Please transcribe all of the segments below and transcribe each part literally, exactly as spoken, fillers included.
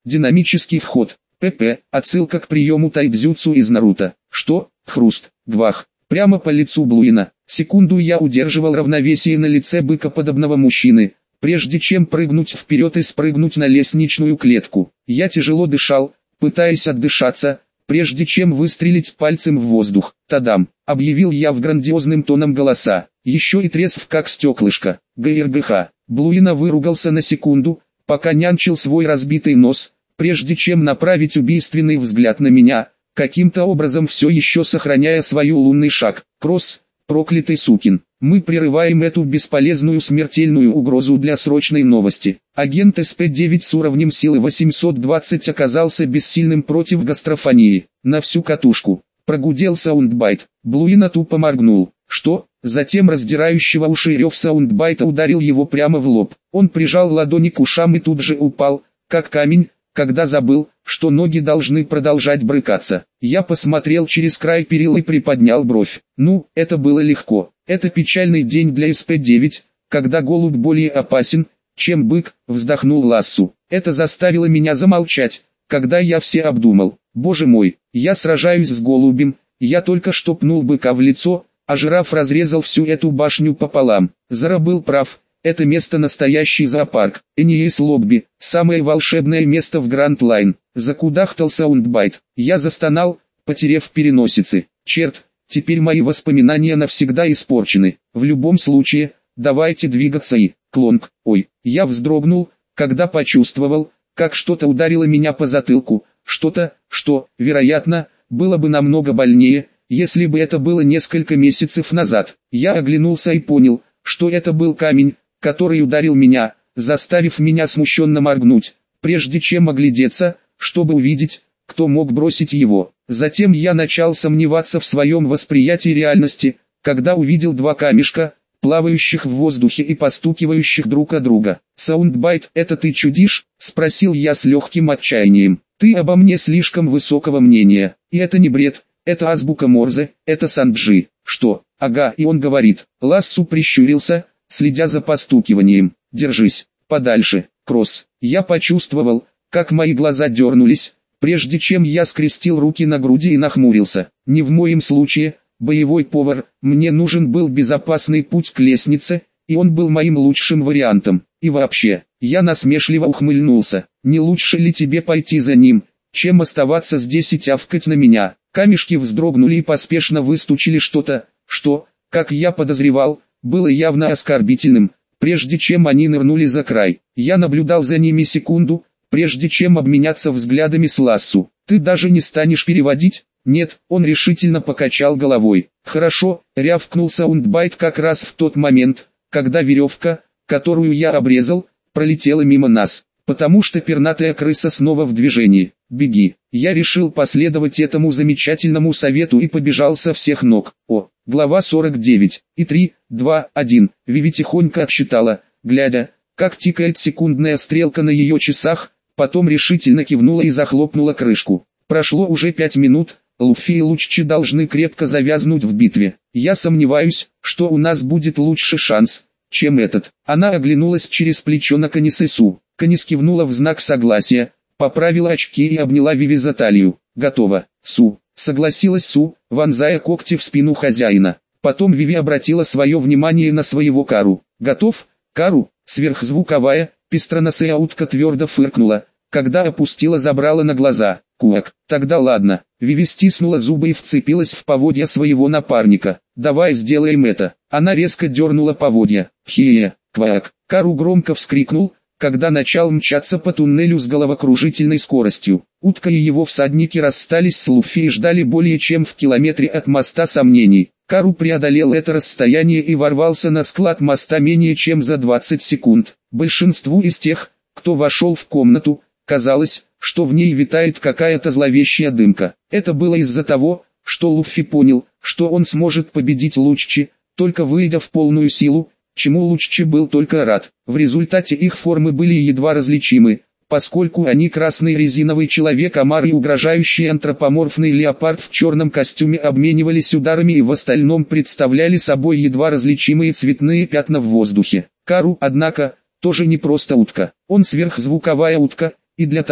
Динамический вход. ПП. Отсылка к приему тайцзюцу из Наруто. Что? Хруст. Гвах. Прямо по лицу Блуина. Секунду я удерживал равновесие на лице быкоподобного мужчины, прежде чем прыгнуть вперед и спрыгнуть на лестничную клетку. Я тяжело дышал, пытаясь отдышаться, прежде чем выстрелить пальцем в воздух. «Тадам!» — объявил я в грандиозным тоном голоса, еще и трезв как стеклышко. ГРГХ. Блуина выругался на секунду, пока нянчил свой разбитый нос, прежде чем направить убийственный взгляд на меня, каким-то образом все еще сохраняя свою лунный шаг. «Кросс, проклятый сукин, мы прерываем эту бесполезную смертельную угрозу для срочной новости». Агент эс пэ девять с уровнем силы восемьсот двадцать оказался бессильным против гастрофонии. На всю катушку. Прогудел саундбайт. Блуина тупо моргнул. «Что?» Затем раздирающего уши рев саундбайта ударил его прямо в лоб. Он прижал ладони к ушам и тут же упал, как камень, когда забыл, что ноги должны продолжать брыкаться. Я посмотрел через край перил и приподнял бровь. Ну, это было легко. Это печальный день для эс пэ девять, когда голубь более опасен, чем бык, вздохнул Лассу. Это заставило меня замолчать, когда я все обдумал. Боже мой, я сражаюсь с голубем, я только что пнул быка в лицо, а жираф разрезал всю эту башню пополам. Зара был прав. Это место настоящий зоопарк. Эниэс Лобби, самое волшебное место в Гранд Лайн. Закудахтал саундбайт. Я застонал, потеряв переносицы. Черт, теперь мои воспоминания навсегда испорчены. В любом случае, давайте двигаться и... Клонк. Ой, я вздрогнул, когда почувствовал, как что-то ударило меня по затылку. Что-то, что, вероятно, было бы намного больнее, если бы это было несколько месяцев назад. Я оглянулся и понял, что это был камень, который ударил меня, заставив меня смущенно моргнуть, прежде чем оглядеться, чтобы увидеть, кто мог бросить его. Затем я начал сомневаться в своем восприятии реальности, когда увидел два камешка, плавающих в воздухе и постукивающих друг о друга. «Саундбайт, это ты чудишь?» — спросил я с легким отчаянием. «Ты обо мне слишком высокого мнения, и это не бред, это азбука Морзе, это Санджи». «Что?» «Ага, и он говорит». Лассу прищурился, следя за постукиванием. «Держись, подальше, Кросс». Я почувствовал, как мои глаза дернулись, прежде чем я скрестил руки на груди и нахмурился. Не в моем случае, боевой повар, мне нужен был безопасный путь к лестнице, и он был моим лучшим вариантом. И вообще, я насмешливо ухмыльнулся. Не лучше ли тебе пойти за ним, чем оставаться здесь и тявкать на меня? Камешки вздрогнули и поспешно выстучили что-то, что, как я подозревал, было явно оскорбительным, прежде чем они нырнули за край. Я наблюдал за ними секунду, прежде чем обменяться взглядами с Лассу. «Ты даже не станешь переводить?» «Нет», он решительно покачал головой. «Хорошо», рявкнул саундбайт как раз в тот момент, когда веревка, которую я обрезал, пролетела мимо нас, потому что пернатая крыса снова в движении. «Беги». Я решил последовать этому замечательному совету и побежал со всех ног. О, глава сорок девять. И три, два, один. Виви тихонько отсчитала, глядя, как тикает секундная стрелка на ее часах, потом решительно кивнула и захлопнула крышку. Прошло уже пять минут, Луффи и Луччи должны крепко завязнуть в битве. Я сомневаюсь, что у нас будет лучше шанс, чем этот. Она оглянулась через плечо на Канисесу. Канис кивнула в знак согласия, поправила очки и обняла Виви за талию. «Готово, Су», — согласилась Су, вонзая когти в спину хозяина. Потом Виви обратила свое внимание на своего Кару. «Готов, Кару?» Сверхзвуковая, пестроносая утка твердо фыркнула, когда опустила забрала на глаза. «Куак, тогда ладно». Виви стиснула зубы и вцепилась в поводья своего напарника. «Давай сделаем это». Она резко дернула поводья. «Хе-е, квак». Кару громко вскрикнул, когда начал мчаться по туннелю с головокружительной скоростью. Утка и его всадники расстались с Луффи и ждали более чем в километре от моста сомнений. Кару преодолел это расстояние и ворвался на склад моста менее чем за двадцать секунд. Большинству из тех, кто вошел в комнату, казалось, что в ней витает какая-то зловещая дымка. Это было из-за того, что Луффи понял, что он сможет победить Луччи, только выйдя в полную силу, чему Луччи был только рад. В результате их формы были едва различимы, поскольку они красный резиновый человек-омар и угрожающий антропоморфный леопард в черном костюме обменивались ударами и в остальном представляли собой едва различимые цветные пятна в воздухе. Кару, однако, тоже не просто утка. Он сверхзвуковая утка, и для того,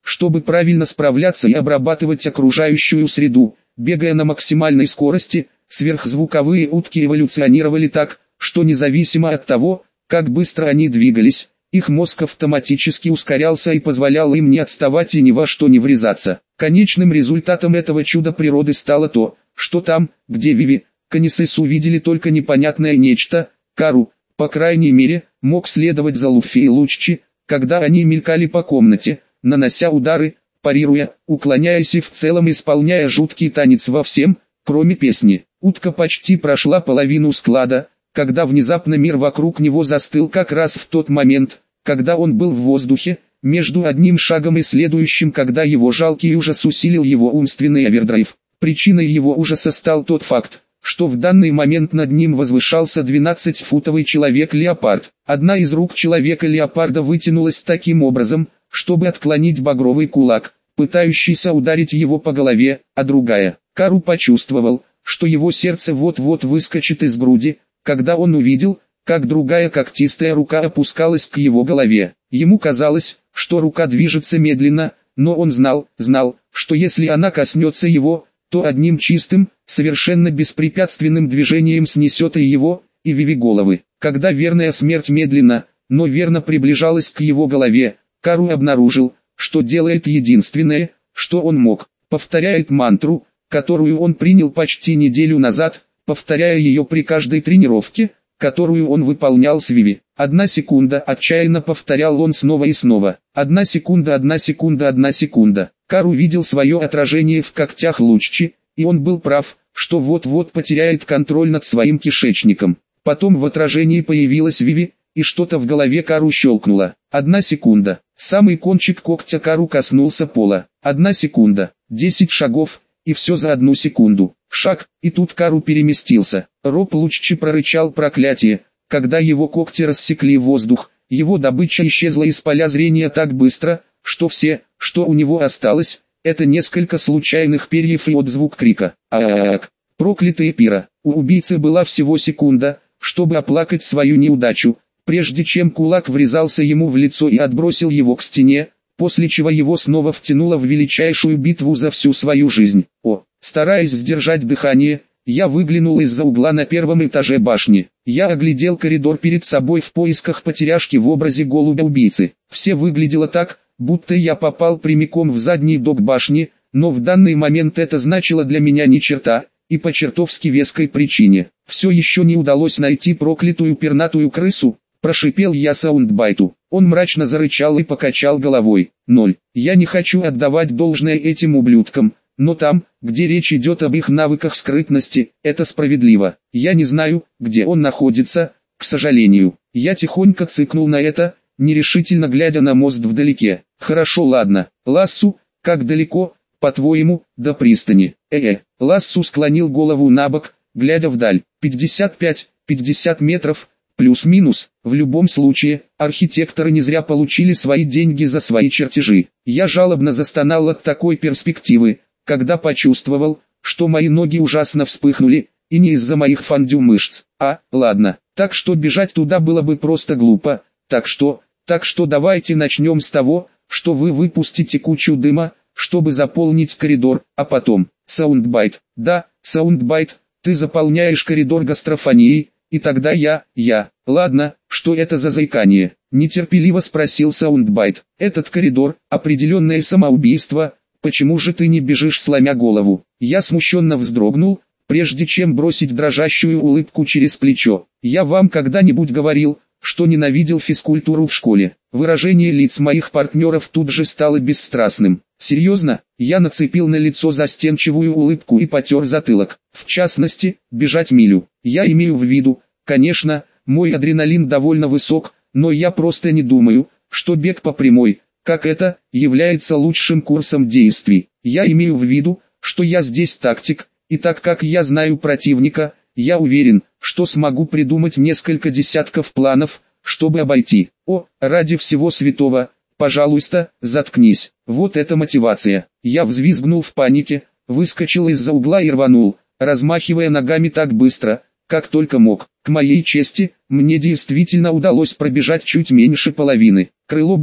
чтобы правильно справляться и обрабатывать окружающую среду, бегая на максимальной скорости. Сверхзвуковые утки эволюционировали так, что независимо от того, как быстро они двигались, их мозг автоматически ускорялся и позволял им не отставать и ни во что не врезаться. Конечным результатом этого чуда природы стало то, что там, где Виви, Канисес увидели только непонятное нечто, Кару, по крайней мере, мог следовать за Луффи и Луччи, когда они мелькали по комнате, нанося удары, парируя, уклоняясь и в целом исполняя жуткий танец во всем, кроме песни. Утка почти прошла половину склада, когда внезапно мир вокруг него застыл как раз в тот момент, когда он был в воздухе, между одним шагом и следующим, когда его жалкий ужас усилил его умственный овердрайв. Причиной его ужаса стал тот факт, что в данный момент над ним возвышался двенадцатифутовый человек-леопард. Одна из рук человека-леопарда вытянулась таким образом, чтобы отклонить багровый кулак, пытающийся ударить его по голове, а другая. Кару почувствовал, что его сердце вот-вот выскочит из груди, когда он увидел, как другая когтистая рука опускалась к его голове. Ему казалось, что рука движется медленно, но он знал, знал, что если она коснется его, то одним чистым, совершенно беспрепятственным движением снесет и его, и Виви головы. Когда верная смерть медленно, но верно приближалась к его голове, Кару обнаружил, что делает единственное, что он мог, повторяет мантру, которую он принял почти неделю назад, повторяя ее при каждой тренировке, которую он выполнял с Виви. Одна секунда, отчаянно повторял он снова и снова. Одна секунда, одна секунда, одна секунда. Кару видел свое отражение в когтях Луччи, и он был прав, что вот-вот потеряет контроль над своим кишечником. Потом в отражении появилась Виви, и что-то в голове Кару щелкнуло. Одна секунда. Самый кончик когтя Кару коснулся пола. Одна секунда. Десять шагов. И все за одну секунду. Шаг, и тут Кару переместился. Роб Луччи прорычал проклятие, когда его когти рассекли воздух. Его добыча исчезла из поля зрения так быстро, что все, что у него осталось, это несколько случайных перьев и отзвук крика. Аак! Проклятые пира! У убийцы была всего секунда, чтобы оплакать свою неудачу, прежде чем кулак врезался ему в лицо и отбросил его к стене, после чего его снова втянуло в величайшую битву за всю свою жизнь. О, стараясь сдержать дыхание, я выглянул из-за угла на первом этаже башни. Я оглядел коридор перед собой в поисках потеряшки в образе голубя-убийцы. Все выглядело так, будто я попал прямиком в задний док башни, но в данный момент это значило для меня ни черта, и по чертовски веской причине. Все еще не удалось найти проклятую пернатую крысу, прошипел я Саундбайту. Он мрачно зарычал и покачал головой. Ноль. Я не хочу отдавать должное этим ублюдкам, но там, где речь идет об их навыках скрытности, это справедливо. Я не знаю, где он находится, к сожалению. Я тихонько цыкнул на это, нерешительно глядя на мост вдалеке. Хорошо, ладно. Лассу, как далеко, по-твоему, до пристани? Э-э. Лассу склонил голову набок, глядя вдаль. пятьдесят пять — пятьдесят метров. Плюс-минус, в любом случае, архитекторы не зря получили свои деньги за свои чертежи. Я жалобно застонал от такой перспективы, когда почувствовал, что мои ноги ужасно вспыхнули, и не из-за моих фондю мышц. А, ладно, так что бежать туда было бы просто глупо, так что, так что давайте начнем с того, что вы выпустите кучу дыма, чтобы заполнить коридор, а потом, Саундбайт, да, Саундбайт, ты заполняешь коридор гастрофонией, и тогда я, я, ладно, что это за заикание? Нетерпеливо спросил Саундбайт. Этот коридор, определенное самоубийство, почему же ты не бежишь сломя голову? Я смущенно вздрогнул, прежде чем бросить дрожащую улыбку через плечо. Я вам когда-нибудь говорил, что ненавидел физкультуру в школе? Выражение лиц моих партнеров тут же стало бесстрастным. Серьезно? Я нацепил на лицо застенчивую улыбку и потер затылок. В частности, бежать милю. Я имею в виду, конечно, мой адреналин довольно высок, но я просто не думаю, что бег по прямой, как это, является лучшим курсом действий. Я имею в виду, что я здесь тактик, и так как я знаю противника, я уверен, что смогу придумать несколько десятков планов, чтобы обойти. О, ради всего святого, пожалуйста, заткнись. Вот это мотивация. Я взвизгнул в панике, выскочил из-за угла и рванул, размахивая ногами так быстро, как только мог. К моей чести, мне действительно удалось пробежать чуть меньше половины. Крыло бури.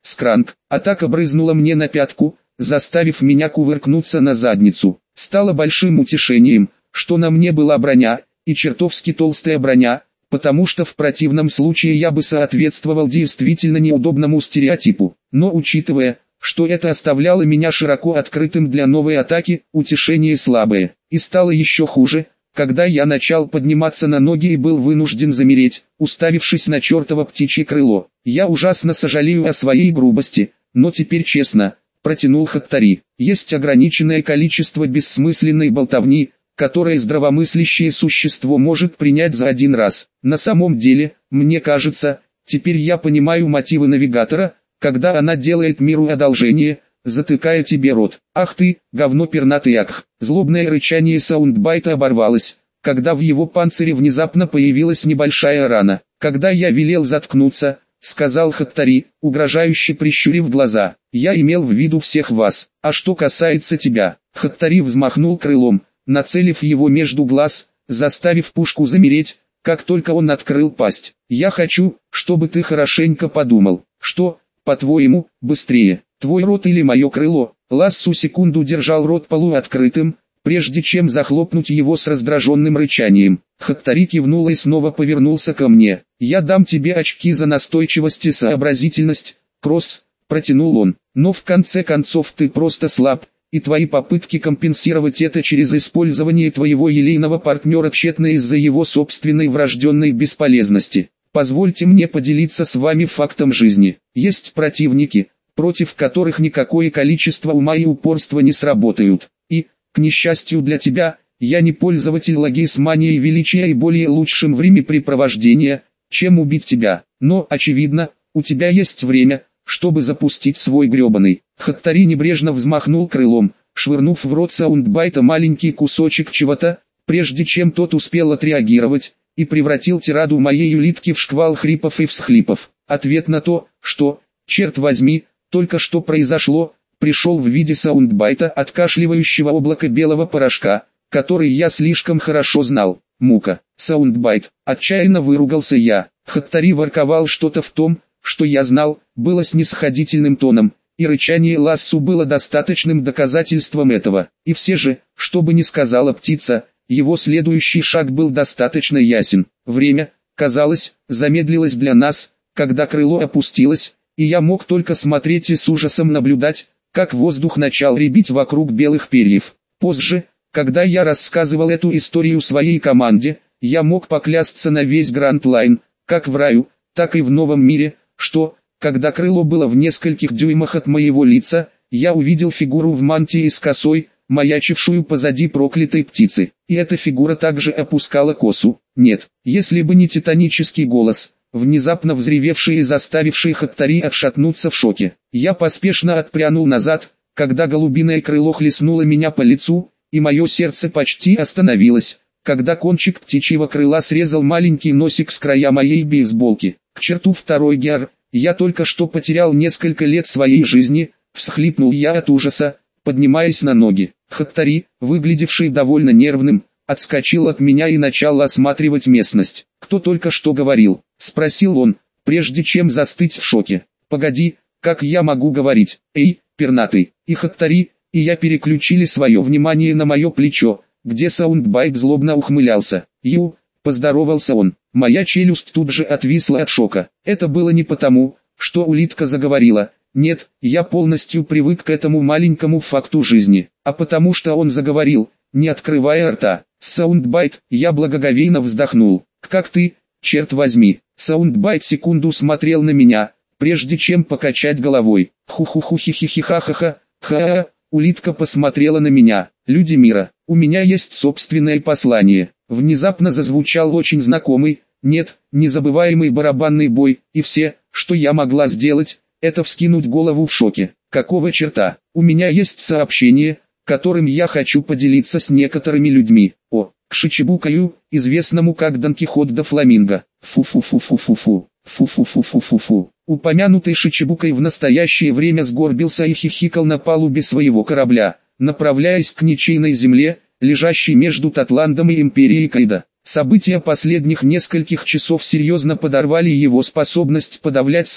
Скранк. Атака брызнула мне на пятку, заставив меня кувыркнуться на задницу. Стало большим утешением, что на мне была броня, и чертовски толстая броня, потому что в противном случае я бы соответствовал действительно неудобному стереотипу. Но учитывая, что это оставляло меня широко открытым для новой атаки, утешение слабое. И стало еще хуже, когда я начал подниматься на ноги и был вынужден замереть, уставившись на чертово птичье крыло. Я ужасно сожалею о своей грубости, но теперь честно, протянул Хаттари. Есть ограниченное количество бессмысленной болтовни, которое здравомыслящее существо может принять за один раз. На самом деле, мне кажется, теперь я понимаю мотивы навигатора, когда она делает миру одолжение, затыкая тебе рот. Ах ты, говно пернатый ах. Злобное рычание саундбайта оборвалось, когда в его панцире внезапно появилась небольшая рана. Когда я велел заткнуться, сказал Хаттари, угрожающе прищурив глаза, я имел в виду всех вас. А что касается тебя, Хаттари взмахнул крылом, нацелив его между глаз, заставив пушку замереть, как только он открыл пасть. Я хочу, чтобы ты хорошенько подумал, что, по-твоему, быстрее, твой рот или мое крыло? Лассу секунду держал рот полуоткрытым, прежде чем захлопнуть его с раздраженным рычанием. Хаттари кивнул и снова повернулся ко мне. «Я дам тебе очки за настойчивость и сообразительность, Кросс», — протянул он. «Но в конце концов ты просто слаб, и твои попытки компенсировать это через использование твоего елейного партнера тщетны из-за его собственной врожденной бесполезности. Позвольте мне поделиться с вами фактом жизни. Есть противники, против которых никакое количество ума и упорства не сработают. И, к несчастью для тебя, я не пользователь лаги с манией величия и более лучшим времяпрепровождения, чем убить тебя. Но, очевидно, у тебя есть время, чтобы запустить свой гребаный». Хаттари небрежно взмахнул крылом, швырнув в рот саундбайта маленький кусочек чего-то, прежде чем тот успел отреагировать, и превратил тираду моей улитки в шквал хрипов и всхлипов. Ответ на то, что, черт возьми, только что произошло, пришел в виде саундбайта откашливающего облака белого порошка, который я слишком хорошо знал. Мука. Саундбайт. Отчаянно выругался я. Хаттари ворковал что-то в том, что я знал, было снисходительным тоном, и рычание Лассу было достаточным доказательством этого. И все же, что бы ни сказала птица, его следующий шаг был достаточно ясен. Время, казалось, замедлилось для нас, когда крыло опустилось, и я мог только смотреть и с ужасом наблюдать, как воздух начал рябить вокруг белых перьев. Позже, когда я рассказывал эту историю своей команде, я мог поклясться на весь Гранд Лайн, как в раю, так и в новом мире, что, когда крыло было в нескольких дюймах от моего лица, я увидел фигуру в мантии с косой, маячившую позади проклятой птицы, и эта фигура также опускала косу. Нет, если бы не титанический голос, внезапно взревевший и заставивший Хаттари отшатнуться в шоке. Я поспешно отпрянул назад, когда голубиное крыло хлестнуло меня по лицу, и мое сердце почти остановилось, когда кончик птичьего крыла срезал маленький носик с края моей бейсболки. К черту второй гер, я только что потерял несколько лет своей жизни, всхлипнул я от ужаса, поднимаясь на ноги. Хаттари, выглядевший довольно нервным, отскочил от меня и начал осматривать местность. «Кто только что говорил?» — спросил он, прежде чем застыть в шоке. «Погоди, как я могу говорить? Эй, пернатый!» И Хаттари, и я переключили свое внимание на мое плечо, где саундбайт злобно ухмылялся. «Ю!» — поздоровался он. Моя челюсть тут же отвисла от шока. Это было не потому, что улитка заговорила. Нет, я полностью привык к этому маленькому факту жизни, а потому что он заговорил, не открывая рта. Саундбайт, я благоговейно вздохнул. «Как ты, черт возьми?» Саундбайт секунду смотрел на меня, прежде чем покачать головой. «Ху-ху-ху-хи-хи-ха-ха-ха, ха-ха». Улитка посмотрела на меня. «Люди мира, у меня есть собственное послание». Внезапно зазвучал очень знакомый, нет, незабываемый барабанный бой, и все, что я могла сделать, это вскинуть голову в шоке. Какого черта? У меня есть сообщение, которым я хочу поделиться с некоторыми людьми. О, к Шичибукаю, известному как Дон Кихот де Фламинго. Фу-фу-фу-фу-фу-фу. Фу-фу-фу-фу-фу-фу. Упомянутый Шичибукай в настоящее время сгорбился и хихикал на палубе своего корабля, направляясь к ничейной земле, лежащей между Татландом и Империей Кайда. События последних нескольких часов серьезно подорвали его способность подавлять смех,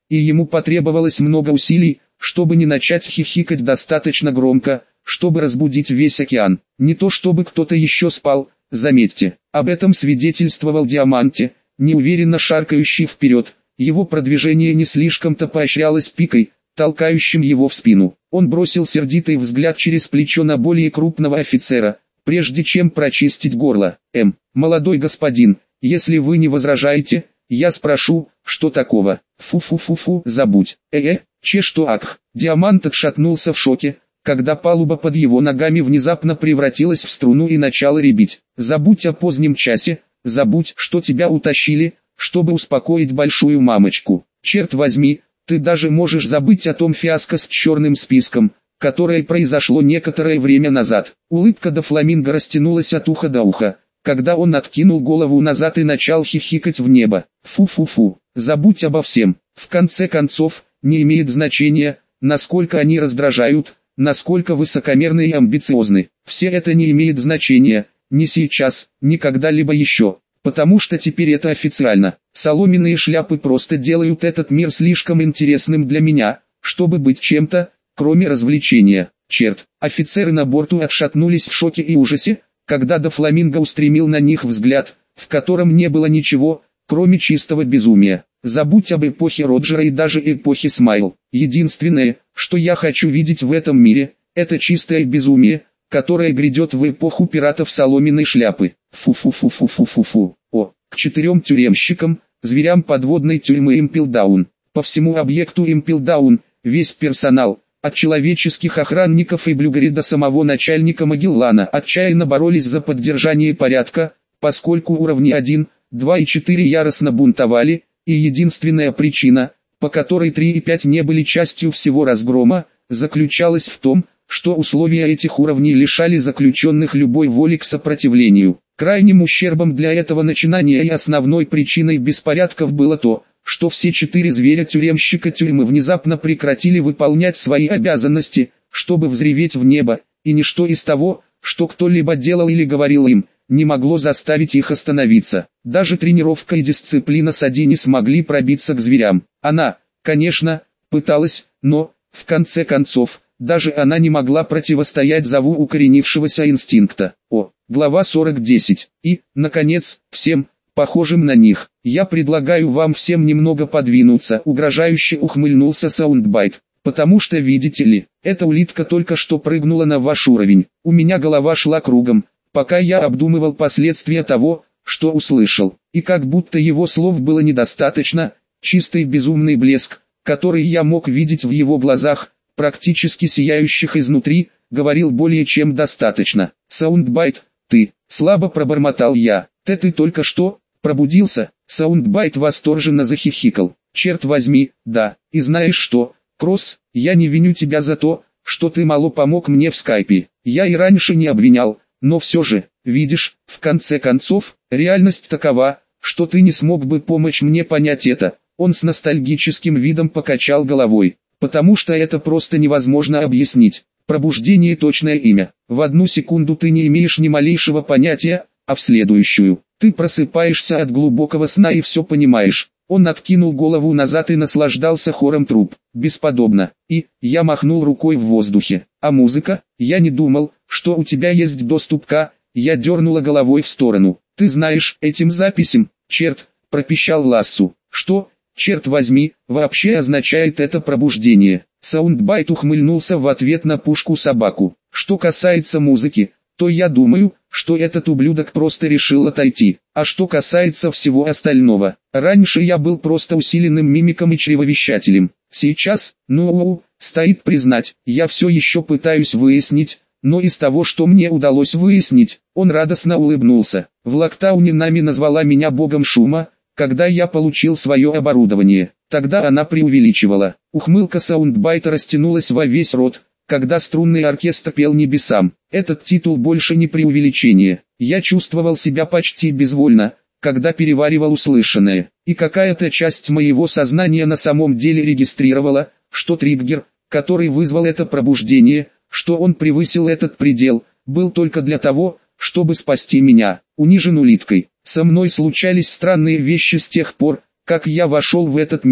и ему потребовалось много усилий, чтобы не начать хихикать достаточно громко, чтобы разбудить весь океан. Не то чтобы кто-то еще спал, заметьте. Об этом свидетельствовал Диаманте, неуверенно шаркающий вперед. Его продвижение не слишком-то поощрялось пикой, толкающим его в спину. Он бросил сердитый взгляд через плечо на более крупного офицера, прежде чем прочистить горло. «Эм, молодой господин, если вы не возражаете, я спрошу, что такого?» «Фу-фу-фу-фу, забудь». «Э-э, че что ах?» Диамант отшатнулся в шоке, когда палуба под его ногами внезапно превратилась в струну и начала рябить. «Забудь о позднем часе, забудь, что тебя утащили, чтобы успокоить большую мамочку. Черт возьми, ты даже можешь забыть о том фиаско с черным списком, которое произошло некоторое время назад». Улыбка до фламинго растянулась от уха до уха, когда он откинул голову назад и начал хихикать в небо. «Фу-фу-фу, забудь обо всем. В конце концов, не имеет значения, насколько они раздражают, насколько высокомерны и амбициозны. Все это не имеет значения, ни сейчас, ни когда-либо еще. Потому что теперь это официально. Соломенные шляпы просто делают этот мир слишком интересным для меня, чтобы быть чем-то, кроме развлечения. Черт, офицеры на борту отшатнулись в шоке и ужасе, когда до фламинго устремил на них взгляд, в котором не было ничего, кроме чистого безумия. Забудь об эпохе Роджера и даже эпохе Смайл. Единственное, что я хочу видеть в этом мире, это чистое безумие, которое грядет в эпоху пиратов соломенной шляпы. Фу-фу-фу-фу-фу-фу-фу. О, к четырем тюремщикам, зверям подводной тюрьмы Импелдаун. По всему объекту Импелдаун, весь персонал, от человеческих охранников и блюгари до самого начальника Магеллана, отчаянно боролись за поддержание порядка, поскольку уровни один, два и четыре яростно бунтовали, и единственная причина, по которой три и пять не были частью всего разгрома, заключалась в том, что условия этих уровней лишали заключенных любой воли к сопротивлению. Крайним ущербом для этого начинания и основной причиной беспорядков было то, что все четыре зверя-тюремщика тюрьмы внезапно прекратили выполнять свои обязанности, чтобы взреветь в небо, и ничто из того, что кто-либо делал или говорил им, не могло заставить их остановиться. Даже тренировка и дисциплина Сади не смогли пробиться к зверям. Она, конечно, пыталась, но, в конце концов, даже она не могла противостоять зову укоренившегося инстинкта. О, глава сорок десять. И, наконец, всем, похожим на них, я предлагаю вам всем немного подвинуться, угрожающе ухмыльнулся Саундбайт. Потому что, видите ли, эта улитка только что прыгнула на ваш уровень. У меня голова шла кругом, пока я обдумывал последствия того, что услышал. И как будто его слов было недостаточно, чистый безумный блеск, который я мог видеть в его глазах, практически сияющих изнутри, говорил более чем достаточно. «Саундбайт, ты», слабо пробормотал я. «Ты ты только что пробудился?» Саундбайт восторженно захихикал. «Черт возьми, да, и знаешь что, Кросс, я не виню тебя за то, что ты мало помог мне в скайпе. Я и раньше не обвинял, но все же, видишь, в конце концов, реальность такова, что ты не смог бы помочь мне понять это». Он с ностальгическим видом покачал головой. «Потому что это просто невозможно объяснить. Пробуждение — точное имя. В одну секунду ты не имеешь ни малейшего понятия, а в следующую ты просыпаешься от глубокого сна и все понимаешь». Он откинул голову назад и наслаждался хором труб. «Бесподобно». И я махнул рукой в воздухе. «А музыка? Я не думал, что у тебя есть доступ к...» Я дернула головой в сторону. «Ты знаешь, этим записям, черт», пропищал Лассу. «Что, черт возьми, вообще означает это пробуждение?» Саундбайт ухмыльнулся в ответ на пушку-собаку. «Что касается музыки, то я думаю, что этот ублюдок просто решил отойти. А что касается всего остального, раньше я был просто усиленным мимиком и чревовещателем. Сейчас, ну, стоит признать, я все еще пытаюсь выяснить, но из того, что мне удалось выяснить, он радостно улыбнулся. В Локтауне нами назвала меня богом шума, когда я получил свое оборудование. Тогда она преувеличивала. Ухмылка Саундбайта растянулась во весь рот, когда струнный оркестр пел небесам. Этот титул больше не преувеличение. Я чувствовал себя почти безвольно, когда переваривал услышанное. И какая-то часть моего сознания на самом деле регистрировала, что триггер, который вызвал это пробуждение, что он превысил этот предел, был только для того, чтобы спасти меня. Унижен улиткой. Со мной случались странные вещи с тех пор, как я вошел в этот мир,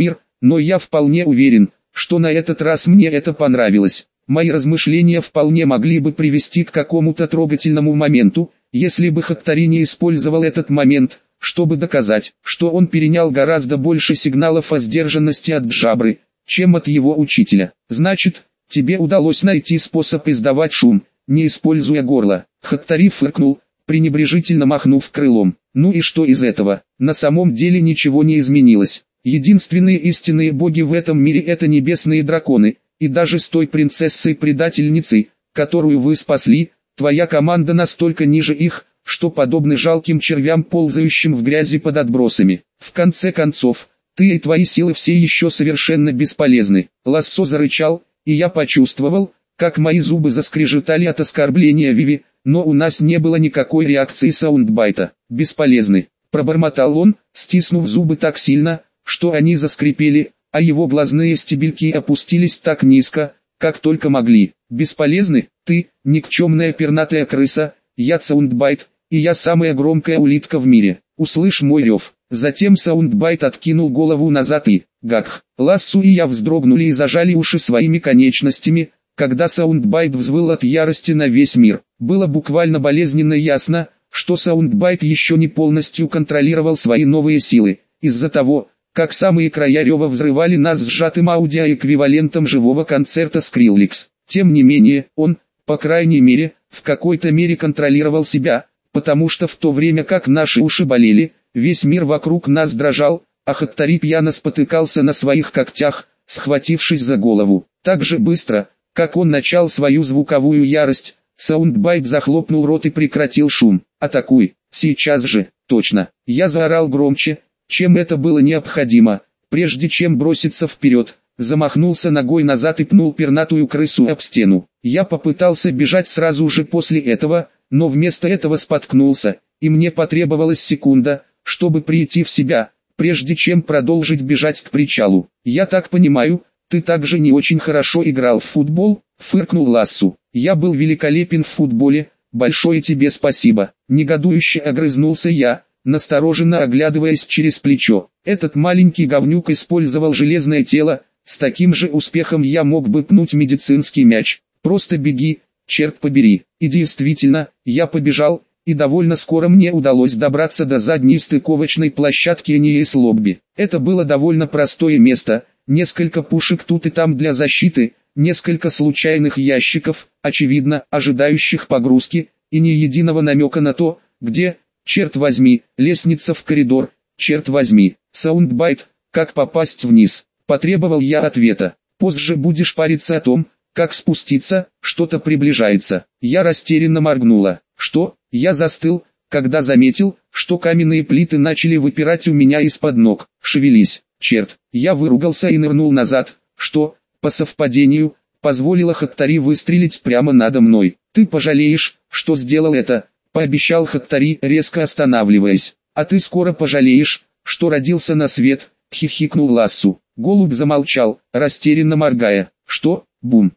но я вполне уверен, что на этот раз мне это понравилось. Мои размышления вполне могли бы привести к какому-то трогательному моменту, если бы Хаттари не использовал этот момент, чтобы доказать, что он перенял гораздо больше сигналов о сдержанности от Джабры, чем от его учителя. Значит, тебе удалось найти способ издавать шум, не используя горло. Хаттари фыркнул, пренебрежительно махнув крылом. Ну и что из этого? На самом деле ничего не изменилось. Единственные истинные боги в этом мире это небесные драконы, и даже с той принцессой-предательницей, которую вы спасли, твоя команда настолько ниже их, что подобны жалким червям, ползающим в грязи под отбросами. В конце концов, ты и твои силы все еще совершенно бесполезны. Лассо зарычал, и я почувствовал, как мои зубы заскрежетали от оскорбления Виви, но у нас не было никакой реакции саундбайта. Бесполезны, пробормотал он, стиснув зубы так сильно, что они заскрипели, а его глазные стебельки опустились так низко, как только могли. Бесполезны, ты, никчемная пернатая крыса, я саундбайт, и я самая громкая улитка в мире. Услышь мой рев. Затем саундбайт откинул голову назад и, гак, Лассу и я вздрогнули и зажали уши своими конечностями, когда саундбайт взвыл от ярости на весь мир. Было буквально болезненно ясно, что саундбайт еще не полностью контролировал свои новые силы, из-за того, как самые края рева взрывали нас сжатым аудиоэквивалентом живого концерта Скриллекс. Тем не менее, он, по крайней мере, в какой-то мере контролировал себя, потому что в то время как наши уши болели, весь мир вокруг нас дрожал, а Хаттари пьяно спотыкался на своих когтях, схватившись за голову. Так же быстро, как он начал свою звуковую ярость, саундбайт захлопнул рот и прекратил шум. «Атакуй, сейчас же!» Точно. Я заорал громче, чем это было необходимо, прежде чем броситься вперед, замахнулся ногой назад и пнул пернатую крысу об стену. Я попытался бежать сразу же после этого, но вместо этого споткнулся, и мне потребовалась секунда, чтобы прийти в себя, прежде чем продолжить бежать к причалу. «Я так понимаю, ты также не очень хорошо играл в футбол?» — фыркнул Лассу. «Я был великолепен в футболе, большое тебе спасибо». Негодующе огрызнулся я, настороженно оглядываясь через плечо. Этот маленький говнюк использовал железное тело, с таким же успехом я мог бы пнуть медицинский мяч. Просто беги, черт побери. И действительно, я побежал, и довольно скоро мне удалось добраться до задней стыковочной площадки Эниэс Лобби. Это было довольно простое место, несколько пушек тут и там для защиты, несколько случайных ящиков, очевидно, ожидающих погрузки, и ни единого намека на то, где, черт возьми, лестница в коридор, черт возьми, саундбайт, как попасть вниз. Потребовал я ответа. Позже будешь париться о том, как спуститься, что-то приближается. Я растерянно моргнула. Что? Я застыл, когда заметил, что каменные плиты начали выпирать у меня из-под ног. Шевелись, черт. Я выругался и нырнул назад, что, по совпадению, позволило Хаттари выстрелить прямо надо мной. Ты пожалеешь, что сделал это, пообещал Хаттари, резко останавливаясь. А ты скоро пожалеешь, что родился на свет, хихикнул Лассу. Голубь замолчал, растерянно моргая. Что? Бум.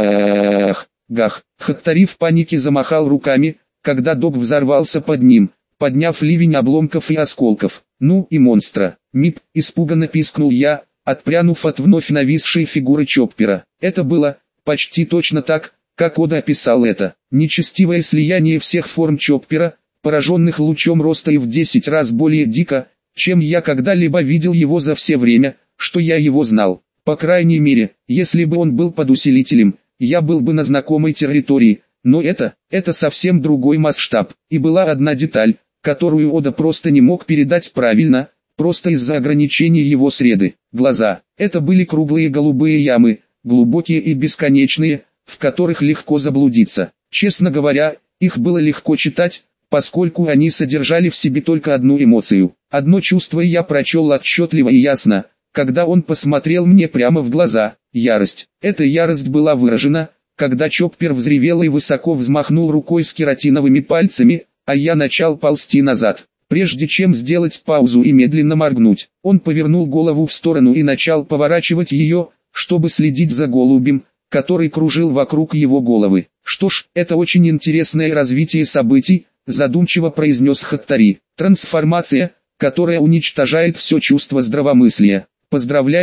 Грах. Гах. Хаттари в панике замахал руками, когда дог взорвался под ним, подняв ливень обломков и осколков. Ну и монстра. Мип, испуганно пискнул я, отпрянув от вновь нависшей фигуры Чоппера. Это было почти точно так, как Ода описал это. Нечестивое слияние всех форм Чоппера, пораженных лучом роста и в десять раз более дико, чем я когда-либо видел его за все время, что я его знал. По крайней мере, если бы он был под усилителем, я был бы на знакомой территории, но это, это совсем другой масштаб. И была одна деталь, которую Ода просто не мог передать правильно, просто из-за ограничений его среды. Глаза. Это были круглые голубые ямы, глубокие и бесконечные, в которых легко заблудиться. Честно говоря, их было легко читать, поскольку они содержали в себе только одну эмоцию. Одно чувство я прочел отчетливо и ясно, когда он посмотрел мне прямо в глаза. Ярость. Эта ярость была выражена, когда Чоппер взревел и высоко взмахнул рукой с кератиновыми пальцами, а я начал ползти назад. Прежде чем сделать паузу и медленно моргнуть, он повернул голову в сторону и начал поворачивать ее, чтобы следить за голубем, который кружил вокруг его головы. Что ж, это очень интересное развитие событий, задумчиво произнес Хаттари. Трансформация, которая уничтожает все чувство здравомыслия. Поздравляю,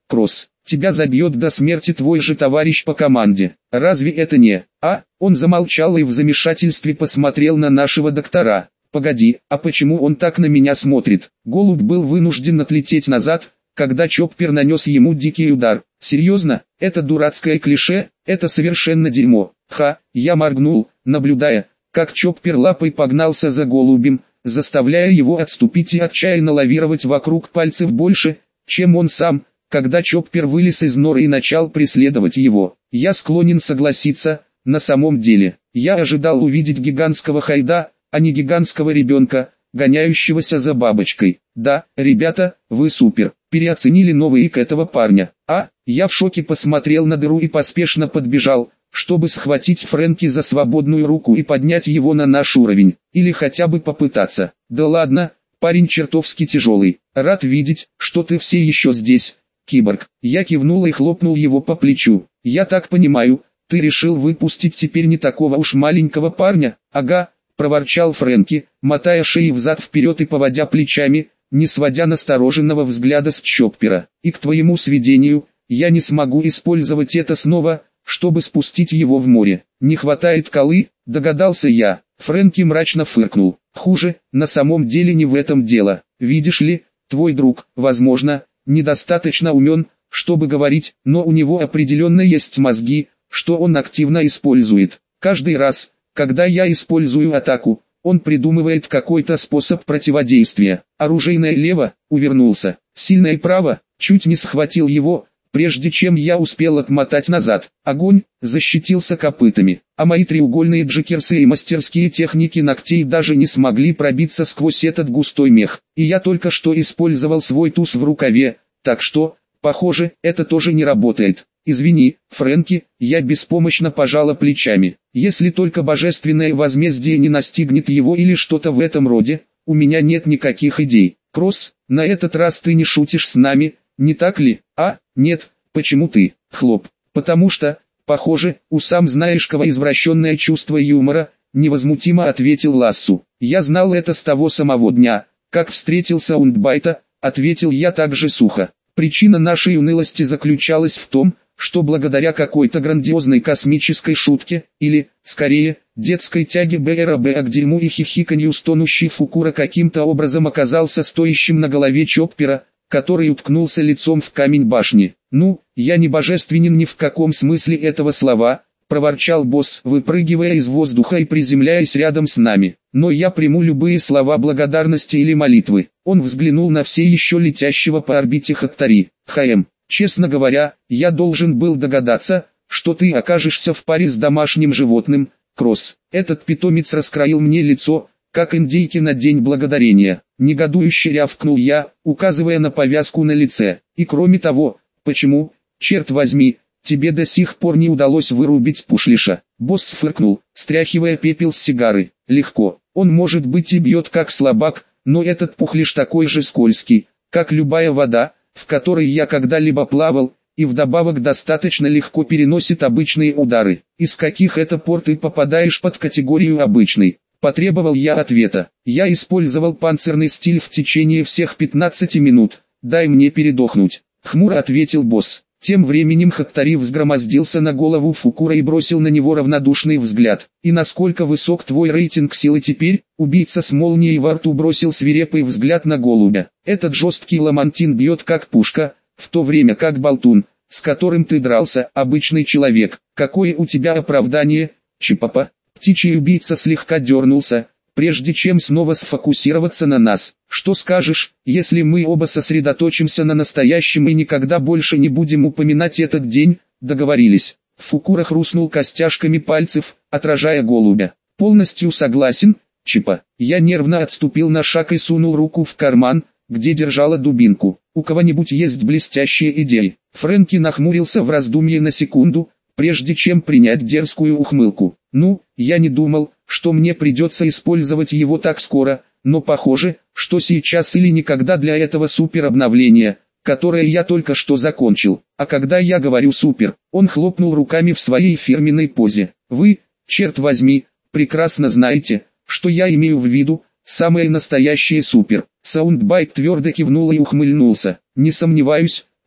Кросс, тебя забьет до смерти твой же товарищ по команде. Разве это не... А? Он замолчал и в замешательстве посмотрел на нашего доктора. Погоди, а почему он так на меня смотрит? Голубь был вынужден отлететь назад, когда Чоппер нанес ему дикий удар. Серьезно? Это дурацкое клише? Это совершенно дерьмо. Ха, я моргнул, наблюдая, как Чоппер лапой погнался за голубем, заставляя его отступить и отчаянно лавировать вокруг пальцев больше, чем он сам, когда Чоппер вылез из норы и начал преследовать его. Я склонен согласиться, на самом деле, я ожидал увидеть гигантского хайда, а не гигантского ребенка, гоняющегося за бабочкой. Да, ребята, вы супер, переоценили новый ик этого парня. А, я в шоке посмотрел на дыру и поспешно подбежал, чтобы схватить Фрэнки за свободную руку и поднять его на наш уровень, или хотя бы попытаться. Да ладно, парень чертовски тяжелый, рад видеть, что ты все еще здесь, киборг. Я кивнул и хлопнул его по плечу. Я так понимаю, ты решил выпустить теперь не такого уж маленького парня? Ага, проворчал Фрэнки, мотая шеей взад-вперед и поводя плечами, не сводя настороженного взгляда с Чоппера. И к твоему сведению, я не смогу использовать это снова, чтобы спустить его в море. Не хватает колы, догадался я. Фрэнки мрачно фыркнул. Хуже, на самом деле не в этом дело. Видишь ли, твой друг, возможно, недостаточно умен, чтобы говорить, но у него определенно есть мозги, что он активно использует. Каждый раз, когда я использую атаку, он придумывает какой-то способ противодействия. Оружейное лево, увернулся. Сильное право, чуть не схватил его, прежде чем я успел отмотать назад. Огонь, защитился копытами. А мои треугольные джекерсы и мастерские техники ногтей даже не смогли пробиться сквозь этот густой мех. И я только что использовал свой туз в рукаве, так что, похоже, это тоже не работает. Извини, Фрэнки, я беспомощно пожала плечами. Если только божественное возмездие не настигнет его или что-то в этом роде, у меня нет никаких идей. Кросс, на этот раз ты не шутишь с нами, не так ли? А, нет, почему ты? Хлоп. Потому что, похоже, у сам знаешь кого извращенное чувство юмора, невозмутимо ответил Лассу. Я знал это с того самого дня, как встретил Саундбайта, ответил я также сухо. Причина нашей унылости заключалась в том, что благодаря какой-то грандиозной космической шутке, или, скорее, детской тяге БРБ к дерьму и хихиканью стонущий Фукура каким-то образом оказался стоящим на голове Чоппера, который уткнулся лицом в камень башни. «Ну, я не божественен ни в каком смысле этого слова», — проворчал босс, выпрыгивая из воздуха и приземляясь рядом с нами. «Но я приму любые слова благодарности или молитвы». Он взглянул на все еще летящего по орбите Хаттари. «ХМ. Честно говоря, я должен был догадаться, что ты окажешься в паре с домашним животным, Кросс. Этот питомец раскроил мне лицо, как индейки на День Благодарения. Негодующе рявкнул я, указывая на повязку на лице. И кроме того, почему, черт возьми, тебе до сих пор не удалось вырубить Пушлиша? Босс фыркнул, стряхивая пепел с сигары. Легко, он может быть и бьет как слабак, но этот Пухлиш такой же скользкий, как любая вода, в которой я когда-либо плавал, и вдобавок достаточно легко переносит обычные удары. Из каких это пор ты попадаешь под категорию обычный? Потребовал я ответа. Я использовал панцирный стиль в течение всех пятнадцати минут, дай мне передохнуть. Хмуро ответил босс. Тем временем Хаттари взгромоздился на голову Фукура и бросил на него равнодушный взгляд. И насколько высок твой рейтинг силы теперь? Убийца с молнией во рту бросил свирепый взгляд на голубя. Этот жесткий ламантин бьет как пушка, в то время как болтун, с которым ты дрался, обычный человек. Какое у тебя оправдание, Чипапа? Птичий убийца слегка дернулся, прежде чем снова сфокусироваться на нас. Что скажешь, если мы оба сосредоточимся на настоящем и никогда больше не будем упоминать этот день? Договорились. Фукура хрустнул костяшками пальцев, отражая голубя. Полностью согласен, Чипа. Я нервно отступил на шаг и сунул руку в карман, где держала дубинку. У кого-нибудь есть блестящие идеи? Фрэнки нахмурился в раздумье на секунду, прежде чем принять дерзкую ухмылку. Ну, я не думал, что мне придется использовать его так скоро, но похоже, что сейчас или никогда для этого супер обновления, которое я только что закончил. А когда я говорю супер, он хлопнул руками в своей фирменной позе. Вы, черт возьми, прекрасно знаете, что я имею в виду, самое настоящее супер. Саундбайт твердо кивнул и ухмыльнулся. Не сомневаюсь,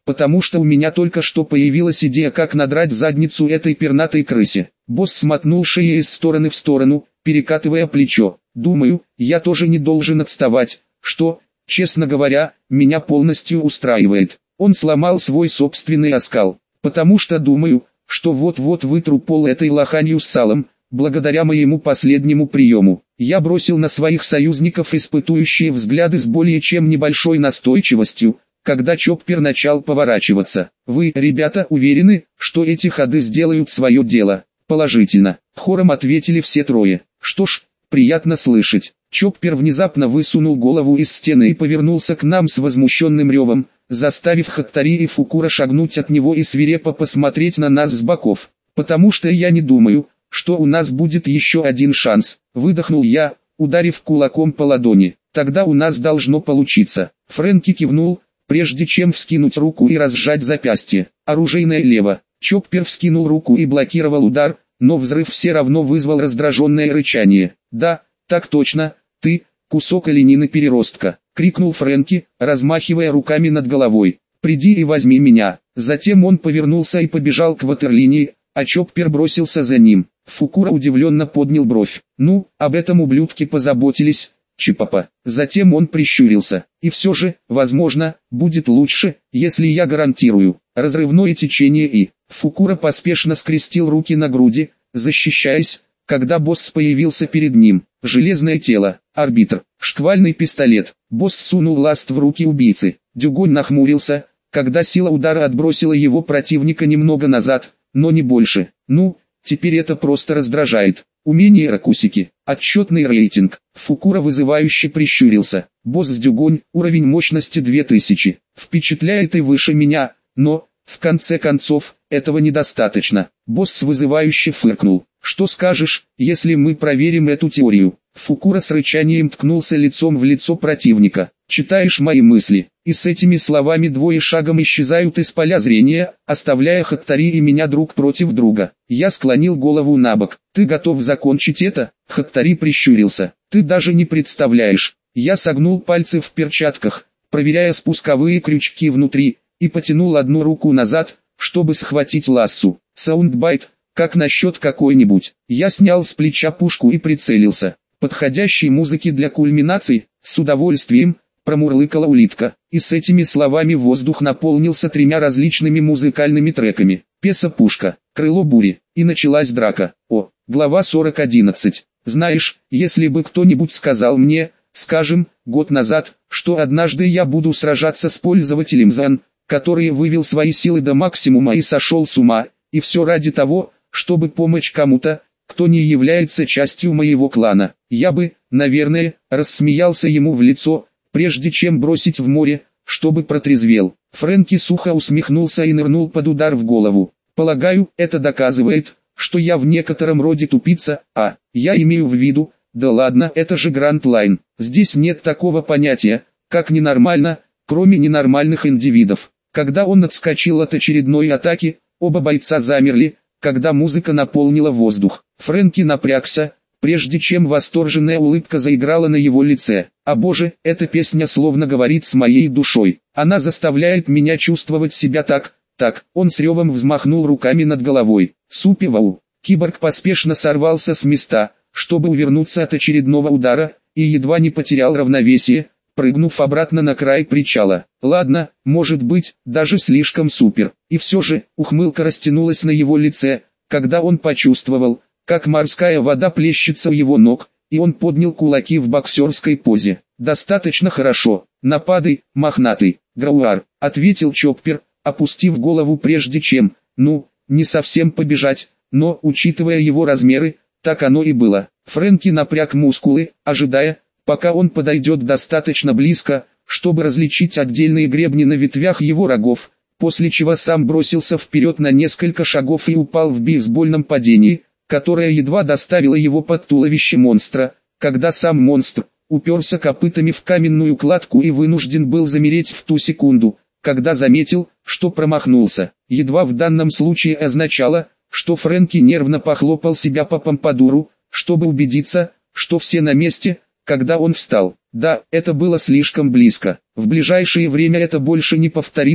потому что у меня только что появилась идея, как надрать задницу этой пернатой крысе. Босс смотнул шеей из стороны в сторону, перекатывая плечо. Думаю, я тоже не должен отставать, что, честно говоря, меня полностью устраивает. Он сломал свой собственный оскал, потому что думаю, что вот-вот вытру пол этой лоханью с салом, благодаря моему последнему приему. Я бросил на своих союзников испытующие взгляды с более чем небольшой настойчивостью, когда Чоппер начал поворачиваться. Вы, ребята, уверены, что эти ходы сделают свое дело? Положительно. Хором ответили все трое. Что ж, приятно слышать. Чоппер внезапно высунул голову из стены и повернулся к нам с возмущенным ревом, заставив Хаттари и Фукура шагнуть от него и свирепо посмотреть на нас с боков. «Потому что я не думаю, что у нас будет еще один шанс», — выдохнул я, ударив кулаком по ладони. «Тогда у нас должно получиться». Фрэнки кивнул, прежде чем вскинуть руку и разжать запястье. Оружейное лево. Чоппер вскинул руку и блокировал удар, но взрыв все равно вызвал раздраженное рычание. «Да, так точно, ты, кусок оленины-переростка», — крикнул Фрэнки, размахивая руками над головой. «Приди и возьми меня». Затем он повернулся и побежал к ватерлинии, а Чоппер бросился за ним. Фукура удивленно поднял бровь. «Ну, об этом ублюдки позаботились, Чиппапа». Затем он прищурился. «И все же, возможно, будет лучше, если я гарантирую разрывное течение и...» Фукура поспешно скрестил руки на груди, защищаясь, когда босс появился перед ним. Железное тело, арбитр, шквальный пистолет. Босс сунул ласт в руки убийцы. Дюгонь нахмурился, когда сила удара отбросила его противника немного назад, но не больше. «Ну, теперь это просто раздражает». Умение Ракусики. Отчетный рейтинг. Фукура вызывающе прищурился. «Босс Дюгонь, уровень мощности две тысячи. Впечатляет и выше меня, но, в конце концов, этого недостаточно». Босс вызывающе фыркнул. «Что скажешь, если мы проверим эту теорию?» Фукура с рычанием ткнулся лицом в лицо противника. «Читаешь мои мысли?» И с этими словами двое шагом исчезают из поля зрения, оставляя Хаттари и меня друг против друга. Я склонил голову набок. «Ты готов закончить это?» Хаттари прищурился. «Ты даже не представляешь». Я согнул пальцы в перчатках, проверяя спусковые крючки внутри, и потянул одну руку назад, чтобы схватить лассу. Саундбайт, как насчет какой-нибудь? Я снял с плеча пушку и прицелился. Подходящей музыки для кульминации, с удовольствием, промурлыкала улитка, и с этими словами воздух наполнился тремя различными музыкальными треками. Песа-пушка, крыло бури, и началась драка. О, глава сорок одиннадцать. Знаешь, если бы кто-нибудь сказал мне, скажем, год назад, что однажды я буду сражаться с пользователем Зан, который вывел свои силы до максимума и сошел с ума, и все ради того, чтобы помочь кому-то, кто не является частью моего клана, я бы, наверное, рассмеялся ему в лицо, прежде чем бросить в море, чтобы протрезвел. Фрэнки сухо усмехнулся и нырнул под удар в голову. «Полагаю, это доказывает, что я в некотором роде тупица, а, я имею в виду, да ладно, это же Гранд Лайн. Здесь нет такого понятия, как ненормально, кроме ненормальных индивидов». Когда он отскочил от очередной атаки, оба бойца замерли, когда музыка наполнила воздух. Фрэнки напрягся, прежде чем восторженная улыбка заиграла на его лице. «О боже, эта песня словно говорит с моей душой. Она заставляет меня чувствовать себя так, так». Он с ревом взмахнул руками над головой. «Супи-вау». Киборг поспешно сорвался с места, чтобы увернуться от очередного удара, и едва не потерял равновесие, прыгнув обратно на край причала. «Ладно, может быть, даже слишком супер». И все же, ухмылка растянулась на его лице, когда он почувствовал, как морская вода плещется у его ног, и он поднял кулаки в боксерской позе. «Достаточно хорошо. Нападай, мохнатый, Грауар», — ответил Чоппер, опустив голову прежде чем, ну, не совсем побежать, но, учитывая его размеры, так оно и было. Фрэнки напряг мускулы, ожидая, пока он подойдет достаточно близко, чтобы различить отдельные гребни на ветвях его рогов, после чего сам бросился вперед на несколько шагов и упал в бейсбольном падении, которое едва доставило его под туловище монстра, когда сам монстр уперся копытами в каменную кладку и вынужден был замереть в ту секунду, когда заметил, что промахнулся. Едва в данном случае означало, что Фрэнки нервно похлопал себя по помпадуру, чтобы убедиться, что все на месте, когда он встал. Да, это было слишком близко. В ближайшее время это больше не повторится,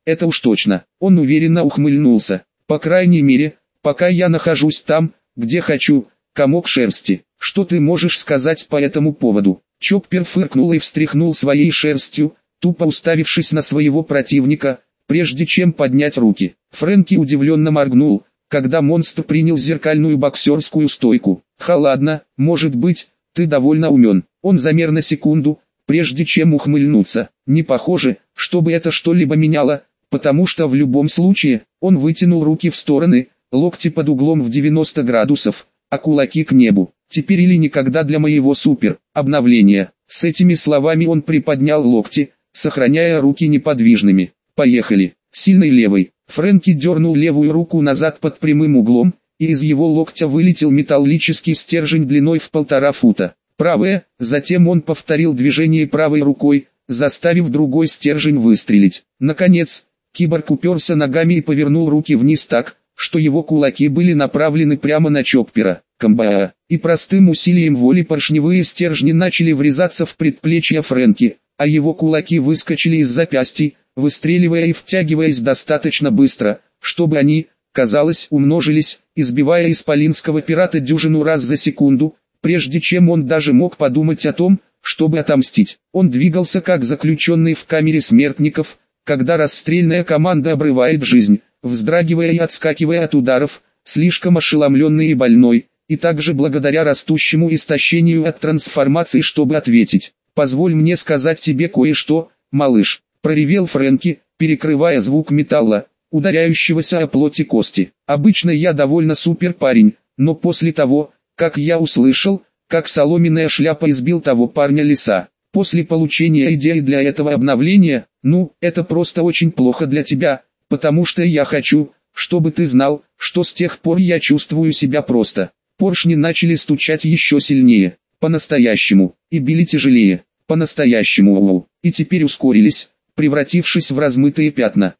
это уж точно. Он уверенно ухмыльнулся. По крайней мере, пока я нахожусь там, где хочу. Комок шерсти. Что ты можешь сказать по этому поводу? Чоппер фыркнул и встряхнул своей шерстью, тупо уставившись на своего противника, прежде чем поднять руки. Фрэнки удивленно моргнул, когда монстр принял зеркальную боксерскую стойку. «Ха, ладно, может быть, ты довольно умен». Он замер на секунду, прежде чем ухмыльнуться. Не похоже, чтобы это что-либо меняло, потому что в любом случае, он вытянул руки в стороны, локти под углом в девяносто градусов, а кулаки к небу. «Теперь или никогда для моего супер обновления». С этими словами он приподнял локти, сохраняя руки неподвижными. «Поехали». Сильной левой. Фрэнки дернул левую руку назад под прямым углом, и из его локтя вылетел металлический стержень длиной в полтора фута. Правая, затем он повторил движение правой рукой, заставив другой стержень выстрелить. Наконец, киборг уперся ногами и повернул руки вниз так, что его кулаки были направлены прямо на Чоппера. Комбая. И простым усилием воли поршневые стержни начали врезаться в предплечья Фрэнки, а его кулаки выскочили из запястий, выстреливая и втягиваясь достаточно быстро, чтобы они, казалось, умножились, избивая исполинского пирата дюжину раз за секунду, прежде чем он даже мог подумать о том, чтобы отомстить. Он двигался как заключенный в камере смертников, когда расстрельная команда обрывает жизнь, вздрагивая и отскакивая от ударов, слишком ошеломленный и больной, и также благодаря растущему истощению от трансформации, чтобы ответить. «Позволь мне сказать тебе кое-что, малыш», — проревел Фрэнки, перекрывая звук металла, ударяющегося о плоть и кости. «Обычно я довольно супер парень, но после того, как я услышал, как соломенная шляпа избил того парня лиса, после получения идеи для этого обновления, ну, это просто очень плохо для тебя, потому что я хочу, чтобы ты знал, что с тех пор я чувствую себя просто». Поршни начали стучать еще сильнее, по-настоящему, и били тяжелее, по-настоящему, и теперь ускорились, превратившись в размытые пятна.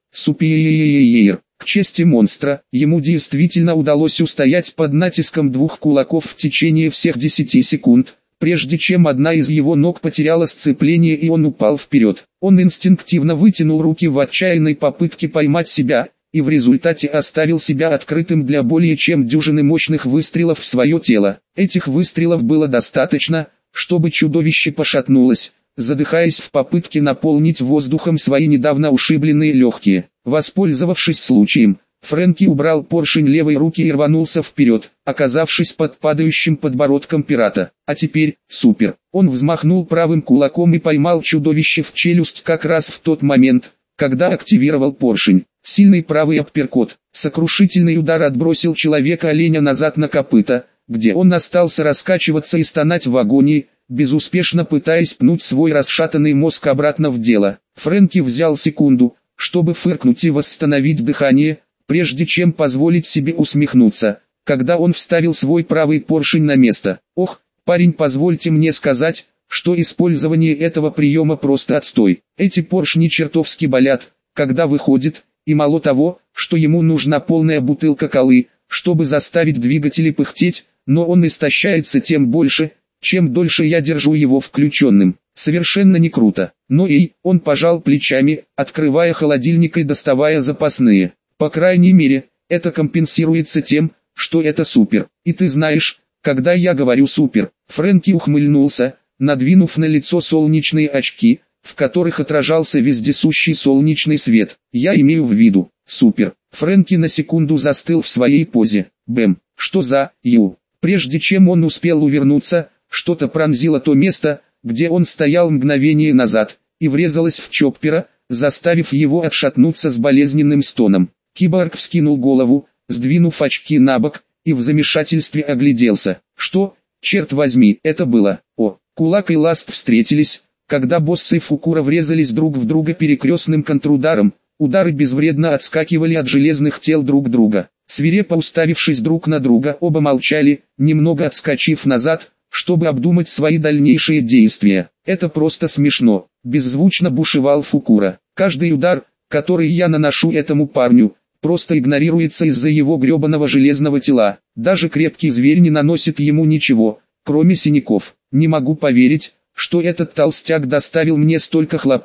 Супер. К чести монстра, ему действительно удалось устоять под натиском двух кулаков в течение всех десяти секунд, прежде чем одна из его ног потеряла сцепление и он упал вперед. Он инстинктивно вытянул руки в отчаянной попытке поймать себя, и в результате оставил себя открытым для более чем дюжины мощных выстрелов в свое тело. Этих выстрелов было достаточно, чтобы чудовище пошатнулось, задыхаясь в попытке наполнить воздухом свои недавно ушибленные легкие. Воспользовавшись случаем, Фрэнки убрал поршень левой руки и рванулся вперед, оказавшись под падающим подбородком пирата. А теперь, супер. Он взмахнул правым кулаком и поймал чудовище в челюсть как раз в тот момент, когда активировал поршень. Сильный правый апперкот, сокрушительный удар отбросил человека-оленя назад на копыта, где он остался раскачиваться и стонать в агонии, безуспешно пытаясь пнуть свой расшатанный мозг обратно в дело. Фрэнки взял секунду, чтобы фыркнуть и восстановить дыхание, прежде чем позволить себе усмехнуться, когда он вставил свой правый поршень на место. «Ох, парень, позвольте мне сказать, что использование этого приема просто отстой. Эти поршни чертовски болят, когда выходит, и мало того, что ему нужна полная бутылка колы, чтобы заставить двигатели пыхтеть, но он истощается тем больше, чем дольше я держу его включенным. Совершенно не круто». Но и, он пожал плечами, открывая холодильник и доставая запасные. «По крайней мере, это компенсируется тем, что это супер. И ты знаешь, когда я говорю супер». Фрэнки ухмыльнулся, надвинув на лицо солнечные очки, в которых отражался вездесущий солнечный свет. «Я имею в виду, супер». Фрэнки на секунду застыл в своей позе. Бэм, что за, ю. Прежде чем он успел увернуться, что-то пронзило то место, где он стоял мгновение назад, и врезалось в Чоппера, заставив его отшатнуться с болезненным стоном. Киборг вскинул голову, сдвинув очки на бок, и в замешательстве огляделся. Что, черт возьми, это было? О, кулак и ласт встретились, когда боссы Фукура врезались друг в друга перекрестным контрударом, удары безвредно отскакивали от железных тел друг друга. Свирепо уставившись друг на друга, оба молчали, немного отскочив назад, чтобы обдумать свои дальнейшие действия. «Это просто смешно», — беззвучно бушевал Фукура. «Каждый удар, который я наношу этому парню, просто игнорируется из-за его гребаного железного тела. Даже крепкий зверь не наносит ему ничего, кроме синяков. Не могу поверить, что этот толстяк доставил мне столько хлопот,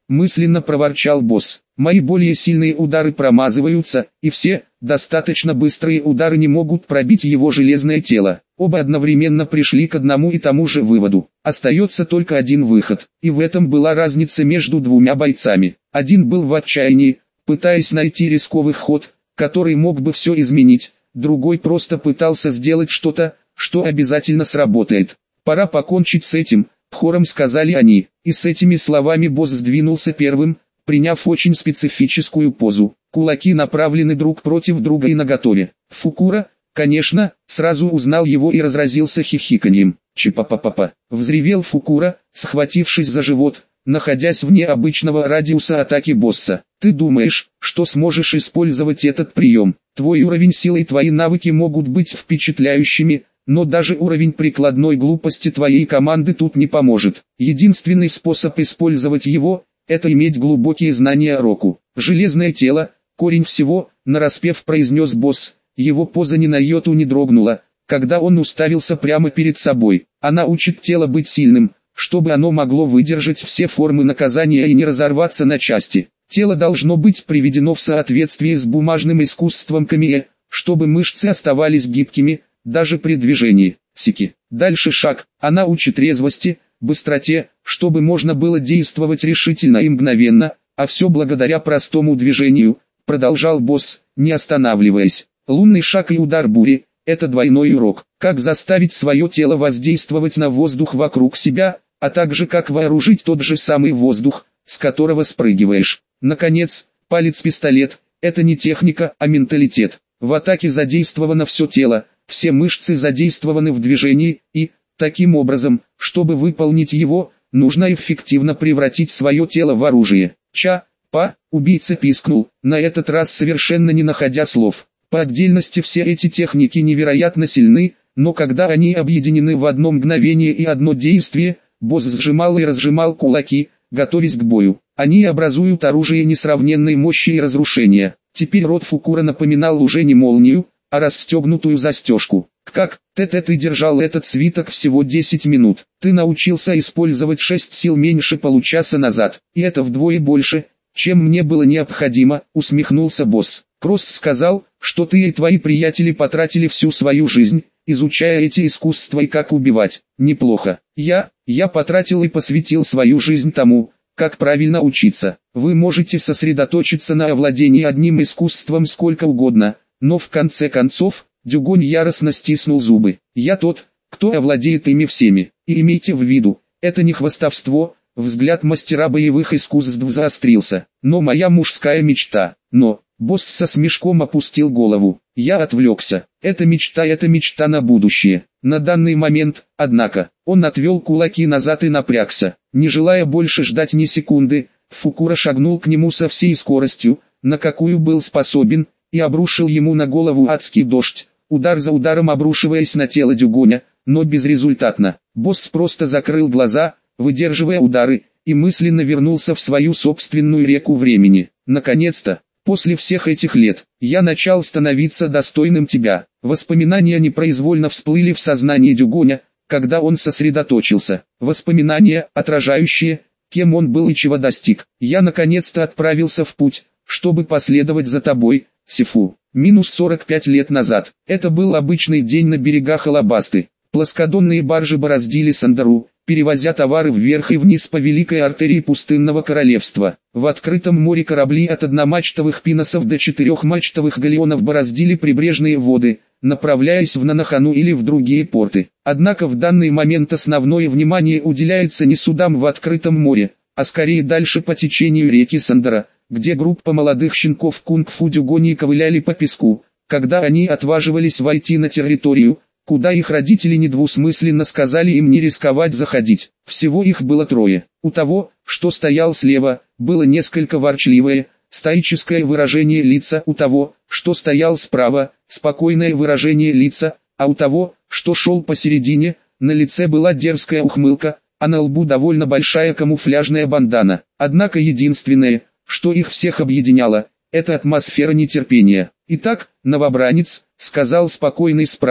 мысленно проворчал босс. Мои более сильные удары промазываются, и все, достаточно быстрые удары не могут пробить его железное тело. Оба одновременно пришли к одному и тому же выводу. Остается только один выход, и в этом была разница между двумя бойцами. Один был в отчаянии, пытаясь найти рисковый ход, который мог бы все изменить, другой просто пытался сделать что-то, что обязательно сработает. «Пора покончить с этим», — хором сказали они, и с этими словами босс сдвинулся первым, приняв очень специфическую позу. Кулаки направлены друг против друга и наготове. Фукура, конечно, сразу узнал его и разразился хихиканьем. «Чипа-па-па-па!» — взревел Фукура, схватившись за живот, находясь вне обычного радиуса атаки босса. «Ты думаешь, что сможешь использовать этот прием? Твой уровень силы и твои навыки могут быть впечатляющими, но даже уровень прикладной глупости твоей команды тут не поможет. Единственный способ использовать его — это иметь глубокие знания Року. Железное тело, корень всего», — нараспев произнес босс. Его поза ни на йоту не дрогнула, когда он уставился прямо перед собой. «Она учит тело быть сильным, чтобы оно могло выдержать все формы наказания и не разорваться на части. Тело должно быть приведено в соответствие с бумажным искусством камеэ, чтобы мышцы оставались гибкими, даже при движении. Сики. Дальше шаг. Она учит резвости, быстроте, чтобы можно было действовать решительно и мгновенно, а все благодаря простому движению», — продолжал босс, не останавливаясь. «Лунный шаг и удар бури — это двойной урок. Как заставить свое тело воздействовать на воздух вокруг себя, а также как вооружить тот же самый воздух, с которого спрыгиваешь. Наконец, палец-пистолет — это не техника, а менталитет. В атаке задействовано все тело, все мышцы задействованы в движении, и, таким образом, чтобы выполнить его, нужно эффективно превратить свое тело в оружие». «Ча-па!» — убийца пискнул, на этот раз совершенно не находя слов. По отдельности все эти техники невероятно сильны, но когда они объединены в одно мгновение и одно действие, босс сжимал и разжимал кулаки, готовясь к бою. Они образуют оружие несравненной мощи и разрушения. Теперь рот Фукура напоминал уже не молнию, а расстегнутую застежку. «Как, Т-Т, ты держал этот свиток всего десять минут. Ты научился использовать шесть сил меньше получаса назад, и это вдвое больше, чем мне было необходимо», — усмехнулся босс. «Кросс сказал, что ты и твои приятели потратили всю свою жизнь, изучая эти искусства и как убивать. Неплохо. Я, я потратил и посвятил свою жизнь тому, как правильно учиться. Вы можете сосредоточиться на овладении одним искусством сколько угодно, но в конце концов», — Дюгонь яростно стиснул зубы, «я тот, кто овладеет ими всеми. И имейте в виду, это не хвастовство». Взгляд мастера боевых искусств заострился. «Но моя мужская мечта. Но...» Босс со смешком опустил голову. «Я отвлекся. Это мечта, это мечта на будущее. На данный момент, однако». Он отвел кулаки назад и напрягся. Не желая больше ждать ни секунды, Фукура шагнул к нему со всей скоростью, на какую был способен, и обрушил ему на голову адский дождь, удар за ударом обрушиваясь на тело Дюгоня, но безрезультатно. Босс просто закрыл глаза, выдерживая удары, и мысленно вернулся в свою собственную реку времени. «Наконец-то, после всех этих лет, я начал становиться достойным тебя». Воспоминания непроизвольно всплыли в сознании Дюгоня, когда он сосредоточился. Воспоминания, отражающие, кем он был и чего достиг. «Я наконец-то отправился в путь, чтобы последовать за тобой, Сифу». Минус сорок пять лет назад. Это был обычный день на берегах Алабасты. Плоскодонные баржи бороздили Сандару, перевозя товары вверх и вниз по великой артерии пустынного королевства. В открытом море корабли от одномачтовых пиносов до четырехмачтовых галеонов бороздили прибрежные воды, направляясь в Нанахану или в другие порты. Однако в данный момент основное внимание уделяется не судам в открытом море, а скорее дальше по течению реки Сандара, где группа молодых щенков кунг-фу Дюгони ковыляли по песку, когда они отваживались войти на территорию, куда их родители недвусмысленно сказали им не рисковать заходить. Всего их было трое. У того, что стоял слева, было несколько ворчливое, стоическое выражение лица, у того, что стоял справа, спокойное выражение лица, а у того, что шел посередине, на лице была дерзкая ухмылка, а на лбу довольно большая камуфляжная бандана. Однако единственное, что их всех объединяло, это атмосфера нетерпения. «Итак, новобранец», — сказал спокойный справа,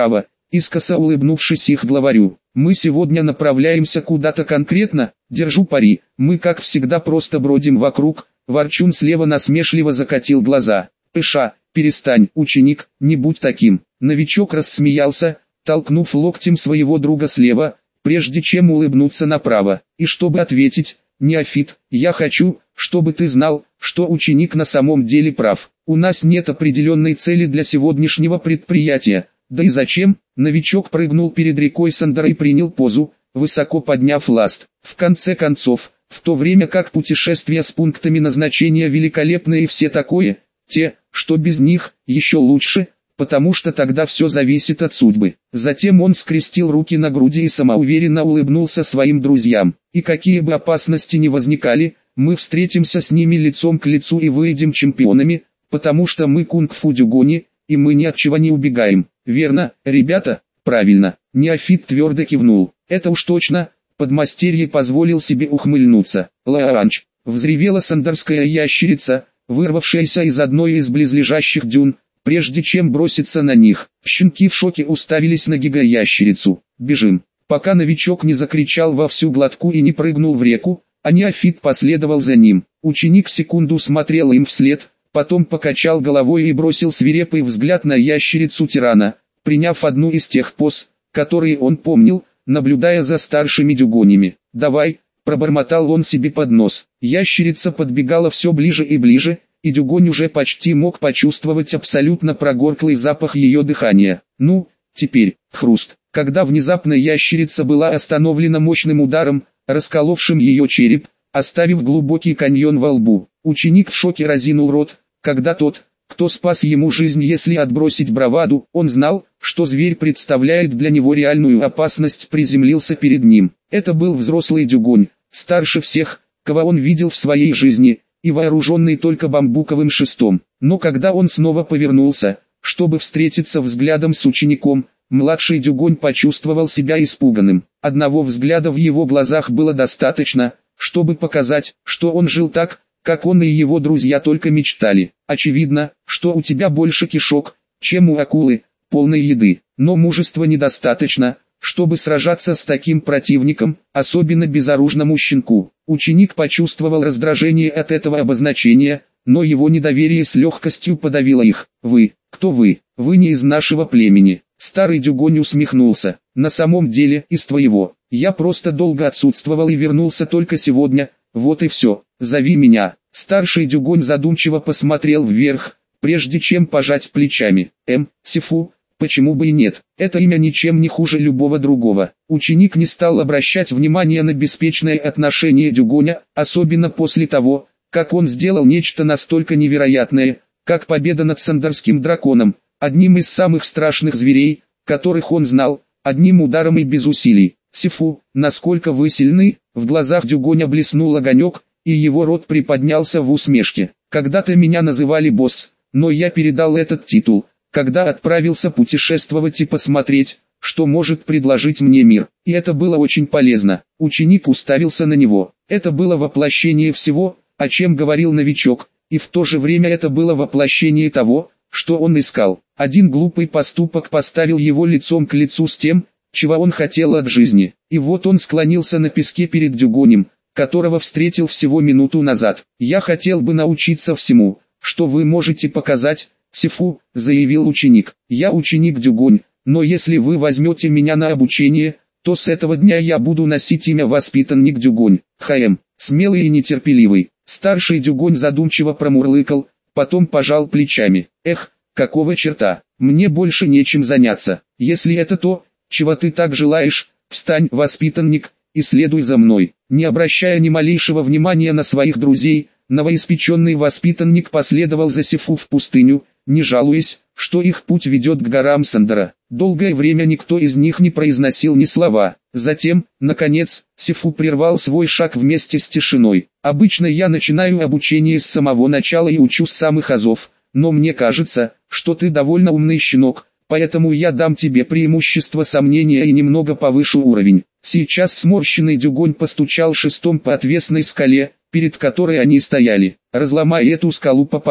искоса улыбнувшись их главарю. Мы сегодня направляемся куда-то конкретно, держу пари, мы как всегда просто бродим вокруг. Ворчун слева насмешливо закатил глаза. Пыша, перестань, ученик, не будь таким. Новичок рассмеялся, толкнув локтем своего друга слева, прежде чем улыбнуться направо. И чтобы ответить: неофит, я хочу, чтобы ты знал, что ученик на самом деле прав. У нас нет определенной цели для сегодняшнего предприятия. Да и зачем? Новичок прыгнул перед рекой Сандера и принял позу, высоко подняв ласт. В конце концов, в то время как путешествия с пунктами назначения великолепны и все такое, те, что без них, еще лучше, потому что тогда все зависит от судьбы. Затем он скрестил руки на груди и самоуверенно улыбнулся своим друзьям. И какие бы опасности ни возникали, мы встретимся с ними лицом к лицу и выйдем чемпионами, потому что мы кунг-фу дюгони, и мы ни от чего не убегаем. Верно, ребята? Правильно. Неофит твердо кивнул. Это уж точно. Подмастерье позволил себе ухмыльнуться. Лаанч. Взревела сандерская ящерица, вырвавшаяся из одной из близлежащих дюн, прежде чем броситься на них. Щенки в шоке уставились на гига-ящерицу. Бежим. Пока новичок не закричал во всю глотку и не прыгнул в реку, а неофит последовал за ним. Ученик секунду смотрел им вслед, потом покачал головой и бросил свирепый взгляд на ящерицу-тирана, приняв одну из тех поз, которые он помнил, наблюдая за старшими дюгонями. «Давай», — пробормотал он себе под нос. Ящерица подбегала все ближе и ближе, и дюгонь уже почти мог почувствовать абсолютно прогорклый запах ее дыхания. «Ну, теперь», хруст, когда внезапно ящерица была остановлена мощным ударом, расколовшим ее череп, оставив глубокий каньон во лбу. Ученик в шоке разинул рот, когда тот, кто спас ему жизнь, если отбросить браваду, он знал, что зверь представляет для него реальную опасность, приземлился перед ним. Это был взрослый дюгонь, старше всех, кого он видел в своей жизни, и вооруженный только бамбуковым шестом. Но когда он снова повернулся, чтобы встретиться взглядом с учеником, младший дюгонь почувствовал себя испуганным. Одного взгляда в его глазах было достаточно, чтобы показать, что он жил так, как он и его друзья только мечтали. Очевидно, что у тебя больше кишок, чем у акулы, полной еды, но мужества недостаточно, чтобы сражаться с таким противником, особенно безоружному щенку. Ученик почувствовал раздражение от этого обозначения, но его недоверие с легкостью подавило их. «Вы, кто вы? Вы не из нашего племени». Старый дюгонь усмехнулся. «На самом деле, из твоего. Я просто долго отсутствовал и вернулся только сегодня, вот и все. Зови меня». Старший дюгонь задумчиво посмотрел вверх, прежде чем пожать плечами. «Эм, Сифу, почему бы и нет? Это имя ничем не хуже любого другого». Ученик не стал обращать внимания на беспечное отношение дюгоня, особенно после того, как он сделал нечто настолько невероятное, как победа над сандерским драконом, одним из самых страшных зверей, которых он знал, одним ударом и без усилий. «Сифу, насколько вы сильны?» В глазах дюгоня блеснул огонек, и его рот приподнялся в усмешке. «Когда-то меня называли босс, но я передал этот титул, когда отправился путешествовать и посмотреть, что может предложить мне мир. И это было очень полезно». Ученик уставился на него. Это было воплощение всего, о чем говорил новичок, и в то же время это было воплощение того, что он искал. Один глупый поступок поставил его лицом к лицу с тем, чего он хотел от жизни. И вот он склонился на песке перед дюгонем, которого встретил всего минуту назад. «Я хотел бы научиться всему, что вы можете показать, Сифу», — заявил ученик. «Я ученик дюгонь, но если вы возьмете меня на обучение, то с этого дня я буду носить имя воспитанник дюгонь». Хаэм, смелый и нетерпеливый. Старший дюгонь задумчиво промурлыкал, потом пожал плечами. «Эх, какого черта, мне больше нечем заняться. Если это то, чего ты так желаешь, встань, воспитанник, и следуй за мной». Не обращая ни малейшего внимания на своих друзей, новоиспеченный воспитанник последовал за Сифу в пустыню, не жалуясь, что их путь ведет к горам Сандера. Долгое время никто из них не произносил ни слова. Затем, наконец, Сифу прервал свой шаг вместе с тишиной. «Обычно я начинаю обучение с самого начала и учу с самых азов, но мне кажется, что ты довольно умный щенок, поэтому я дам тебе преимущество сомнения и немного повышу уровень». Сейчас сморщенный дюгонь постучал шестом по отвесной скале, перед которой они стояли. «Разломай эту скалу пополам».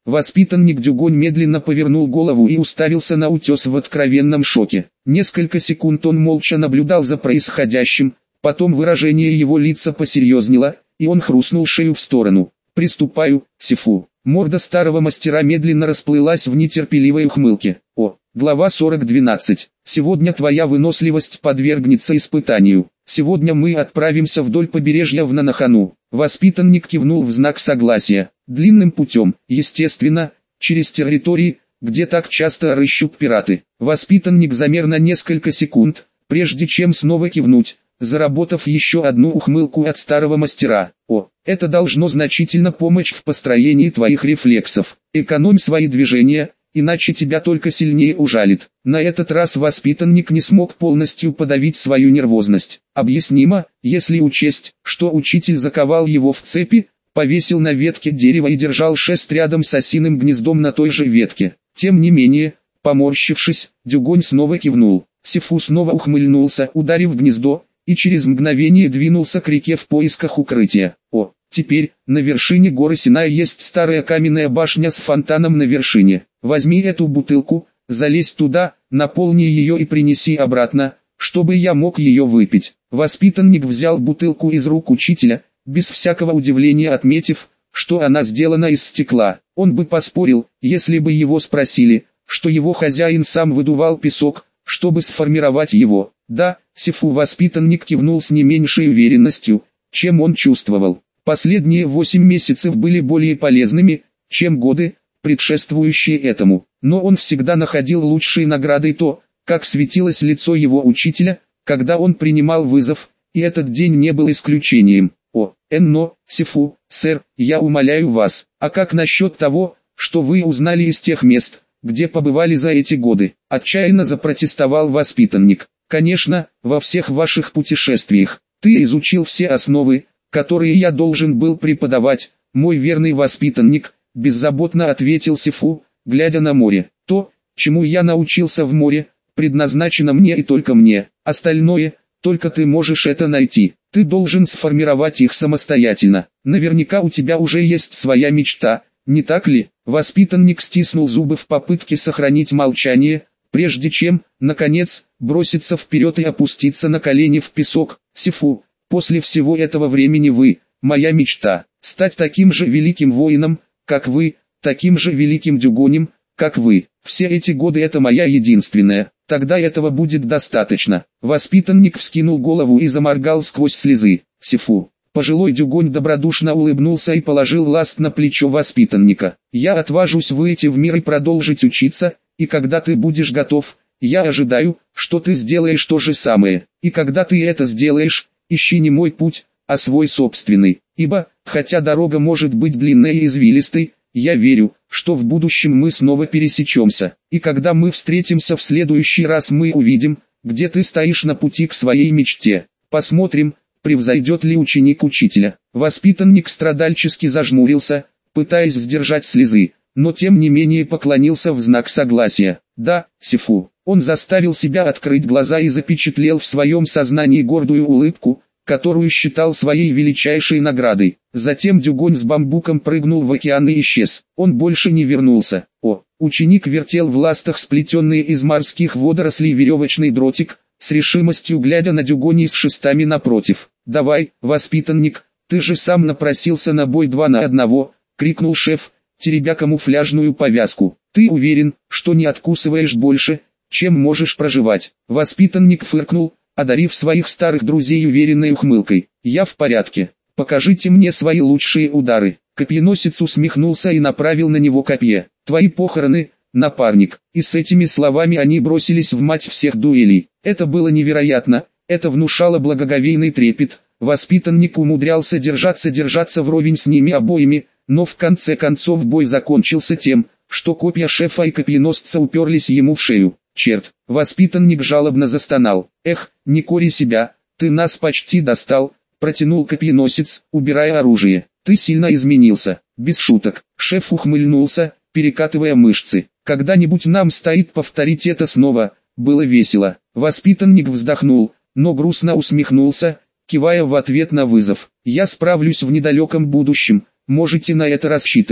Воспитанник Дюгонь медленно повернул голову и уставился на утес в откровенном шоке. Несколько секунд он молча наблюдал за происходящим, потом выражение его лица посерьезнело, и он хрустнул шею в сторону. «Приступаю, Сифу». Морда старого мастера медленно расплылась в нетерпеливой ухмылке. «О, глава сорок двенадцать. Сегодня твоя выносливость подвергнется испытанию. Сегодня мы отправимся вдоль побережья в Нанахану». Воспитанник кивнул в знак согласия. Длинным путем, естественно, через территории, где так часто рыщут пираты. Воспитанник замер на несколько секунд, прежде чем снова кивнуть, заработав еще одну ухмылку от старого мастера. «О, это должно значительно помочь в построении твоих рефлексов. Экономь свои движения, иначе тебя только сильнее ужалит». На этот раз воспитанник не смог полностью подавить свою нервозность. Объяснимо, если учесть, что учитель заковал его в цепи, повесил на ветке дерева и держал шест рядом с осиным гнездом на той же ветке. Тем не менее, поморщившись, Дюгонь снова кивнул. Сифу снова ухмыльнулся, ударив гнездо, и через мгновение двинулся к реке в поисках укрытия. О, теперь, на вершине горы Синай есть старая каменная башня с фонтаном на вершине. Возьми эту бутылку, залезь туда, наполни ее и принеси обратно, чтобы я мог ее выпить. Воспитанник взял бутылку из рук учителя, без всякого удивления отметив, что она сделана из стекла. Он бы поспорил, если бы его спросили, что его хозяин сам выдувал песок, чтобы сформировать его. Да, Сифу воспитанник кивнул с не меньшей уверенностью, чем он чувствовал. Последние восемь месяцев были более полезными, чем годы, предшествующие этому. Но он всегда находил лучшей наградой то, как светилось лицо его учителя, когда он принимал вызов, и этот день не был исключением. «О, Энно, Сифу, сэр, я умоляю вас, а как насчет того, что вы узнали из тех мест, где побывали за эти годы?» Отчаянно запротестовал воспитанник. «Конечно, во всех ваших путешествиях. Ты изучил все основы, которые я должен был преподавать, мой верный воспитанник», беззаботно ответил Сифу, глядя на море. «То, чему я научился в море, предназначено мне и только мне. Остальное, только ты можешь это найти. Ты должен сформировать их самостоятельно. Наверняка у тебя уже есть своя мечта, не так ли?» Воспитанник стиснул зубы в попытке сохранить молчание, прежде чем, наконец, броситься вперед и опуститься на колени в песок. «Сифу, после всего этого времени вы, моя мечта, стать таким же великим воином, как вы, таким же великим Дюгонем, как вы. Все эти годы это моя единственная, тогда этого будет достаточно». Воспитанник вскинул голову и заморгал сквозь слезы. «Сифу». Пожилой Дюгонь добродушно улыбнулся и положил ласт на плечо воспитанника. «Я отважусь выйти в мир и продолжить учиться, и когда ты будешь готов, я ожидаю, что ты сделаешь то же самое. И когда ты это сделаешь, ищи не мой путь, а свой собственный. Ибо, хотя дорога может быть длинной и извилистой, я верю, что в будущем мы снова пересечемся. И когда мы встретимся в следующий раз, мы увидим, где ты стоишь на пути к своей мечте. Посмотрим, превзойдет ли ученик учителя». Воспитанник страдальчески зажмурился, пытаясь сдержать слезы, но тем не менее поклонился в знак согласия. «Да, Сифу». Он заставил себя открыть глаза и запечатлел в своем сознании гордую улыбку, которую считал своей величайшей наградой. Затем Дюгонь с бамбуком прыгнул в океан и исчез. Он больше не вернулся. О, ученик вертел в ластах сплетенный из морских водорослей веревочный дротик, с решимостью глядя на Дюгони с шестами напротив. «Давай, воспитанник, ты же сам напросился на бой два на одного», — крикнул шеф, теребя камуфляжную повязку. «Ты уверен, что не откусываешь больше, чем можешь проживать?» Воспитанник фыркнул, одарив своих старых друзей уверенной ухмылкой. «Я в порядке. Покажите мне свои лучшие удары». Копьеносец усмехнулся и направил на него копье. «Твои похороны, напарник». И с этими словами они бросились в мать всех дуэлей. Это было невероятно, это внушало благоговейный трепет. Воспитанник умудрялся держаться держаться вровень с ними обоими, но в конце концов бой закончился тем, что копья шефа и копьеносца уперлись ему в шею. «Черт!» — воспитанник жалобно застонал. «Эх, не кори себя, ты нас почти достал», — протянул копьеносец, убирая оружие. «Ты сильно изменился». «Без шуток». Шеф ухмыльнулся, перекатывая мышцы. «Когда-нибудь нам стоит повторить это снова, было весело». Воспитанник вздохнул, но грустно усмехнулся, кивая в ответ на вызов. «Я справлюсь в недалеком будущем, можете на это рассчитывать».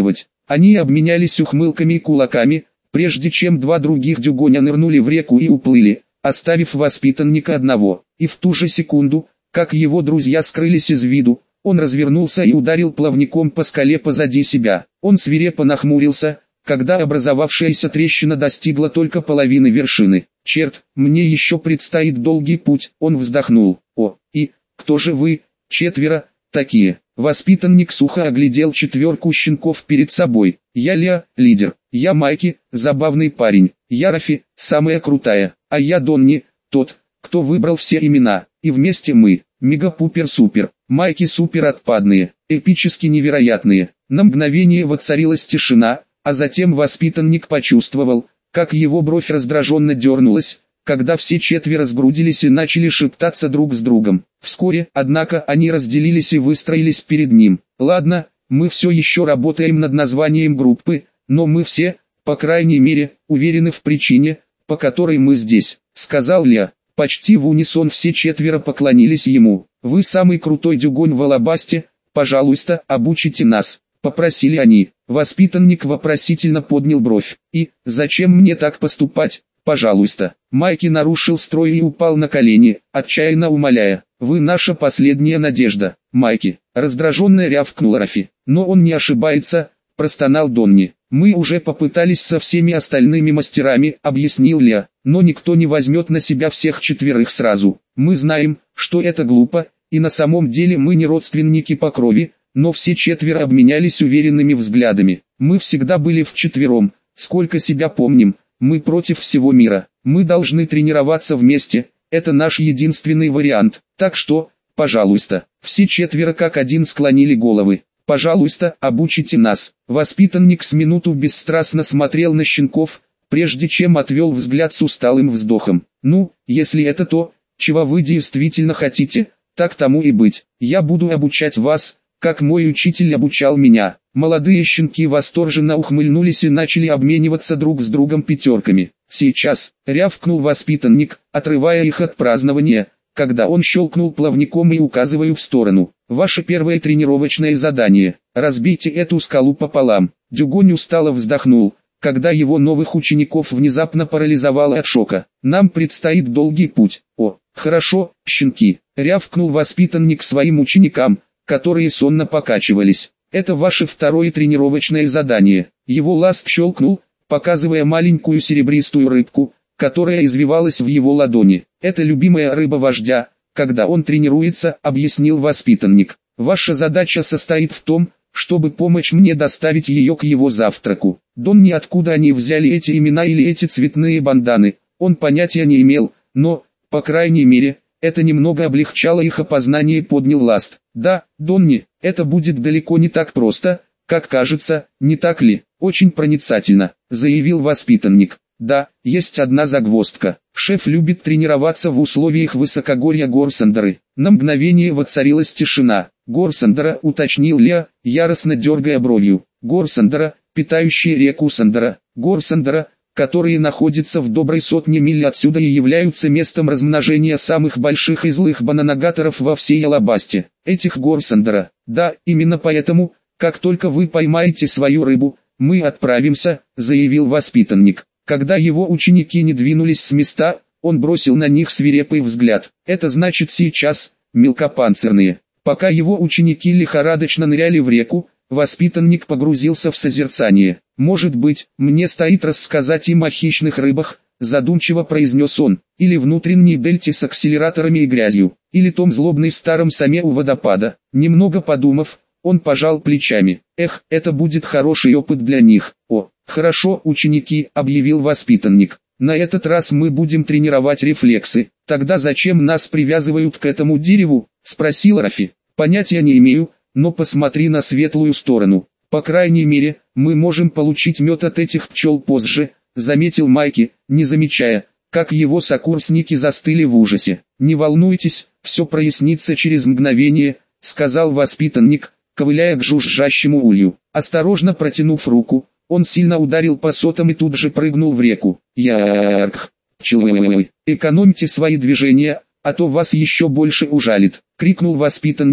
Они обменялись ухмылками и кулаками, прежде чем два других дюгоня нырнули в реку и уплыли, оставив воспитанника одного. И в ту же секунду, как его друзья скрылись из виду, он развернулся и ударил плавником по скале позади себя. Он свирепо нахмурился, когда образовавшаяся трещина достигла только половины вершины. «Черт, мне еще предстоит долгий путь», он вздохнул. «О, и, кто же вы, четверо, такие?» Воспитанник сухо оглядел четверку щенков перед собой. «Я Ля, лидер. Я Майки, забавный парень. Я Рафи, самая крутая. А я Донни, тот, кто выбрал все имена. И вместе мы, мега-пупер-супер. Майки супер отпадные, эпически невероятные». На мгновение воцарилась тишина, а затем воспитанник почувствовал, как его бровь раздраженно дернулась, когда все четверо сгрудились и начали шептаться друг с другом. Вскоре, однако, они разделились и выстроились перед ним. «Ладно, мы все еще работаем над названием группы, но мы все, по крайней мере, уверены в причине, по которой мы здесь», — сказал Ля. Почти в унисон все четверо поклонились ему. «Вы самый крутой дюгонь в Алабасте, пожалуйста, обучите нас», — попросили они. Воспитанник вопросительно поднял бровь. «И, зачем мне так поступать? Пожалуйста». Майки нарушил строй и упал на колени, отчаянно умоляя. «Вы наша последняя надежда, Майки», — раздраженно рявкнул Рафи. «Но он не ошибается», — простонал Донни. «Мы уже попытались со всеми остальными мастерами», — объяснил Ля, «но никто не возьмет на себя всех четверых сразу. Мы знаем, что это глупо, и на самом деле мы не родственники по крови, но все четверо обменялись уверенными взглядами. Мы всегда были вчетвером, сколько себя помним, мы против всего мира. Мы должны тренироваться вместе, это наш единственный вариант. Так что, пожалуйста». Все четверо как один склонили головы. «Пожалуйста, обучите нас». Воспитанник с минуту бесстрастно смотрел на щенков, прежде чем отвел взгляд с усталым вздохом. «Ну, если это то, чего вы действительно хотите, так тому и быть. Я буду обучать вас, как мой учитель обучал меня». Молодые щенки восторженно ухмыльнулись и начали обмениваться друг с другом пятерками. «Сейчас», — рявкнул воспитанник, отрывая их от празднования, когда он щелкнул плавником и указывая в сторону. «Ваше первое тренировочное задание. Разбейте эту скалу пополам». Дюгонь устало вздохнул, когда его новых учеников внезапно парализовало от шока. «Нам предстоит долгий путь». «О, хорошо, щенки», — рявкнул воспитанник своим ученикам, которые сонно покачивались. «Это ваше второе тренировочное задание». Его ласт щелкнул, показывая маленькую серебристую рыбку, которая извивалась в его ладони. «Это любимая рыба вождя, когда он тренируется», — объяснил воспитанник. «Ваша задача состоит в том, чтобы помочь мне доставить ее к его завтраку». Донни, откуда они взяли эти имена или эти цветные банданы, он понятия не имел, но, по крайней мере, это немного облегчало их опознание, поднял ласт. «Да, Донни, это будет далеко не так просто, как кажется, не так ли?» «Очень проницательно», — заявил воспитанник. «Да, есть одна загвоздка. Шеф любит тренироваться в условиях высокогорья гор Сандары». На мгновение воцарилась тишина. «Гор Сандара», — уточнил Ля, яростно дергая бровью. «Гор Сандара, питающие реку Сандара. Гор Сандара, которые находятся в доброй сотне миль отсюда и являются местом размножения самых больших и злых бананагаторов во всей Алабасте. Этих гор Сандара. Да, именно поэтому, как только вы поймаете свою рыбу, мы отправимся», — заявил воспитанник. Когда его ученики не двинулись с места, он бросил на них свирепый взгляд. «Это значит сейчас, мелкопанцирные». Пока его ученики лихорадочно ныряли в реку, воспитанник погрузился в созерцание. «Может быть, мне стоит рассказать им о хищных рыбах», — задумчиво произнес он, «или внутренней дельте с акселераторами и грязью, или том злобный старом саме у водопада». Немного подумав, он пожал плечами. «Эх, это будет хороший опыт для них». «О, хорошо, ученики», — объявил воспитанник. «На этот раз мы будем тренировать рефлексы». «Тогда зачем нас привязывают к этому дереву?» — спросил Рафи. «Понятия не имею, но посмотри на светлую сторону. По крайней мере, мы можем получить мед от этих пчел позже», — заметил Майки, не замечая, как его сокурсники застыли в ужасе. «Не волнуйтесь, все прояснится через мгновение», — сказал воспитанник, ковыляя к жужжащему улью. Осторожно протянув руку, он сильно ударил по сотам и тут же прыгнул в реку. «Ярк! Пчелы! Экономьте свои движения, а то вас еще больше ужалит!» — крикнул воспитанник,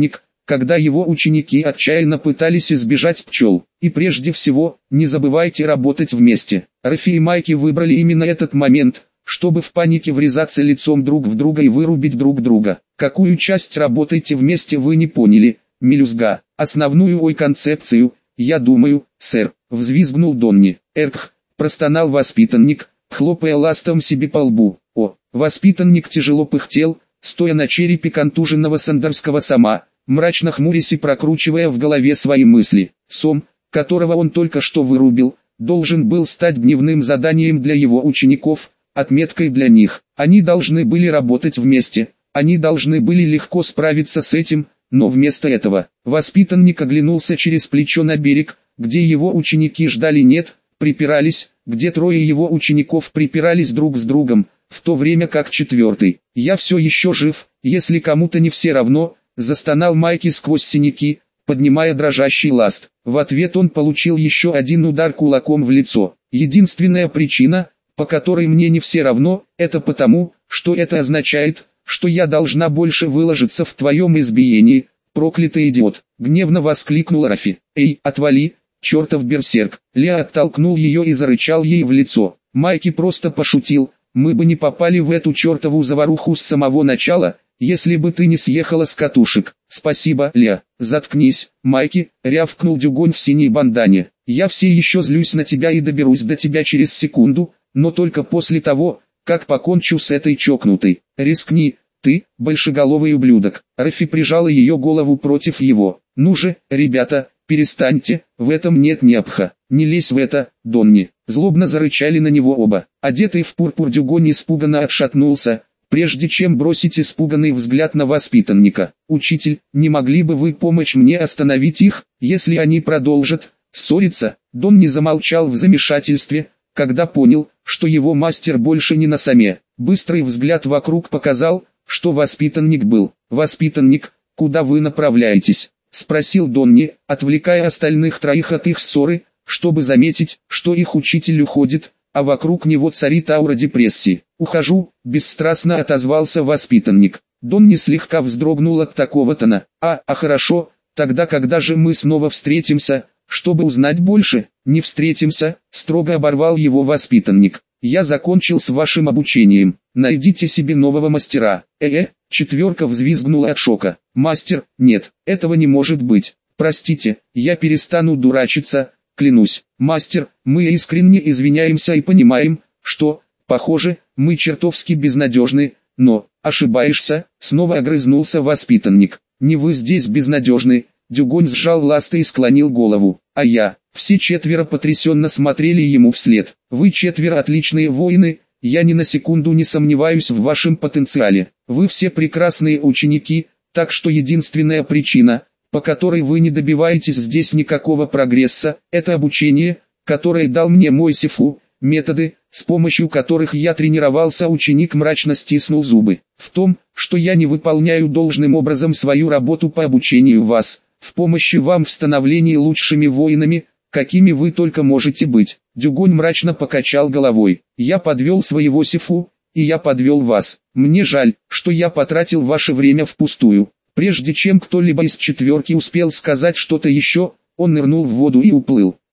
когда его ученики отчаянно пытались избежать пчел. И прежде всего, не забывайте работать вместе. Рафи и Майки выбрали именно этот момент, чтобы в панике врезаться лицом друг в друга и вырубить друг друга. Какую часть «работайте вместе» вы не поняли, мелюзга? Основную ой концепцию, я думаю, сэр, взвизгнул Донни. Эрх, простонал воспитанник, хлопая ластом себе по лбу. О, воспитанник тяжело пыхтел, стоя на черепе контуженного сандерского сома, мрачно хмурясь и прокручивая в голове свои мысли. Сом, которого он только что вырубил, должен был стать дневным заданием для его учеников, отметкой для них. Они должны были работать вместе, они должны были легко справиться с этим, но вместо этого, воспитанник оглянулся через плечо на берег, где его ученики ждали нет, припирались, где трое его учеников припирались друг с другом, в то время как четвертый, «Я все еще жив, если кому-то не все равно», застонал Майки сквозь синяки, поднимая дрожащий ласт. В ответ он получил еще один удар кулаком в лицо. «Единственная причина, по которой мне не все равно, это потому, что это означает, что я должна больше выложиться в твоем избиении, проклятый идиот», гневно воскликнул Рафи. «Эй, отвали, чертов берсерк!» Леа оттолкнул ее и зарычал ей в лицо. Майки просто пошутил, мы бы не попали в эту чертову заваруху с самого начала, если бы ты не съехала с катушек. Спасибо, Леа. Заткнись, Майки, рявкнул Дюгонь в синей бандане. Я все еще злюсь на тебя и доберусь до тебя через секунду, но только после того, как покончу с этой чокнутой. Рискни, ты, большеголовый ублюдок. Рафи прижала ее голову против его. Ну же, ребята, перестаньте, в этом нет необха. Не лезь в это, Донни. Злобно зарычали на него оба. Одетый в пурпур Дюгонь испуганно отшатнулся, прежде чем бросить испуганный взгляд на воспитанника. «Учитель, не могли бы вы помочь мне остановить их, если они продолжат ссориться?» Донни замолчал в замешательстве, когда понял, что его мастер больше не на соме. Быстрый взгляд вокруг показал, что воспитанник был. «Воспитанник, куда вы направляетесь?» — спросил Донни, отвлекая остальных троих от их ссоры, чтобы заметить, что их учитель уходит, а вокруг него царит аура депрессии. «Ухожу», — бесстрастно отозвался воспитанник. Донни слегка вздрогнул от такого тона. «А, а хорошо, тогда когда же мы снова встретимся, чтобы узнать больше?» «Не встретимся», — строго оборвал его воспитанник. «Я закончил с вашим обучением. Найдите себе нового мастера». «Э-э», — четверка взвизгнула от шока. «Мастер, нет, этого не может быть. Простите, я перестану дурачиться, клянусь. Мастер, мы искренне извиняемся и понимаем, что, похоже, мы чертовски безнадежны, но, ошибаешься», — снова огрызнулся воспитанник. «Не вы здесь безнадежны», — Дюгонь сжал ласты и склонил голову. «А я». Все четверо потрясенно смотрели ему вслед. «Вы четверо отличные воины, я ни на секунду не сомневаюсь в вашем потенциале. Вы все прекрасные ученики, так что единственная причина, по которой вы не добиваетесь здесь никакого прогресса, это обучение, которое дал мне мой Сифу, методы, с помощью которых я тренировался». Ученик мрачно стиснул зубы. «В том, что я не выполняю должным образом свою работу по обучению вас, в помощи вам в становлении лучшими воинами, какими вы только можете быть». Дюгонь мрачно покачал головой. «Я подвел своего Сифу, и я подвел вас. Мне жаль, что я потратил ваше время впустую». Прежде чем кто-либо из четверки успел сказать что-то еще, он нырнул в воду и уплыл.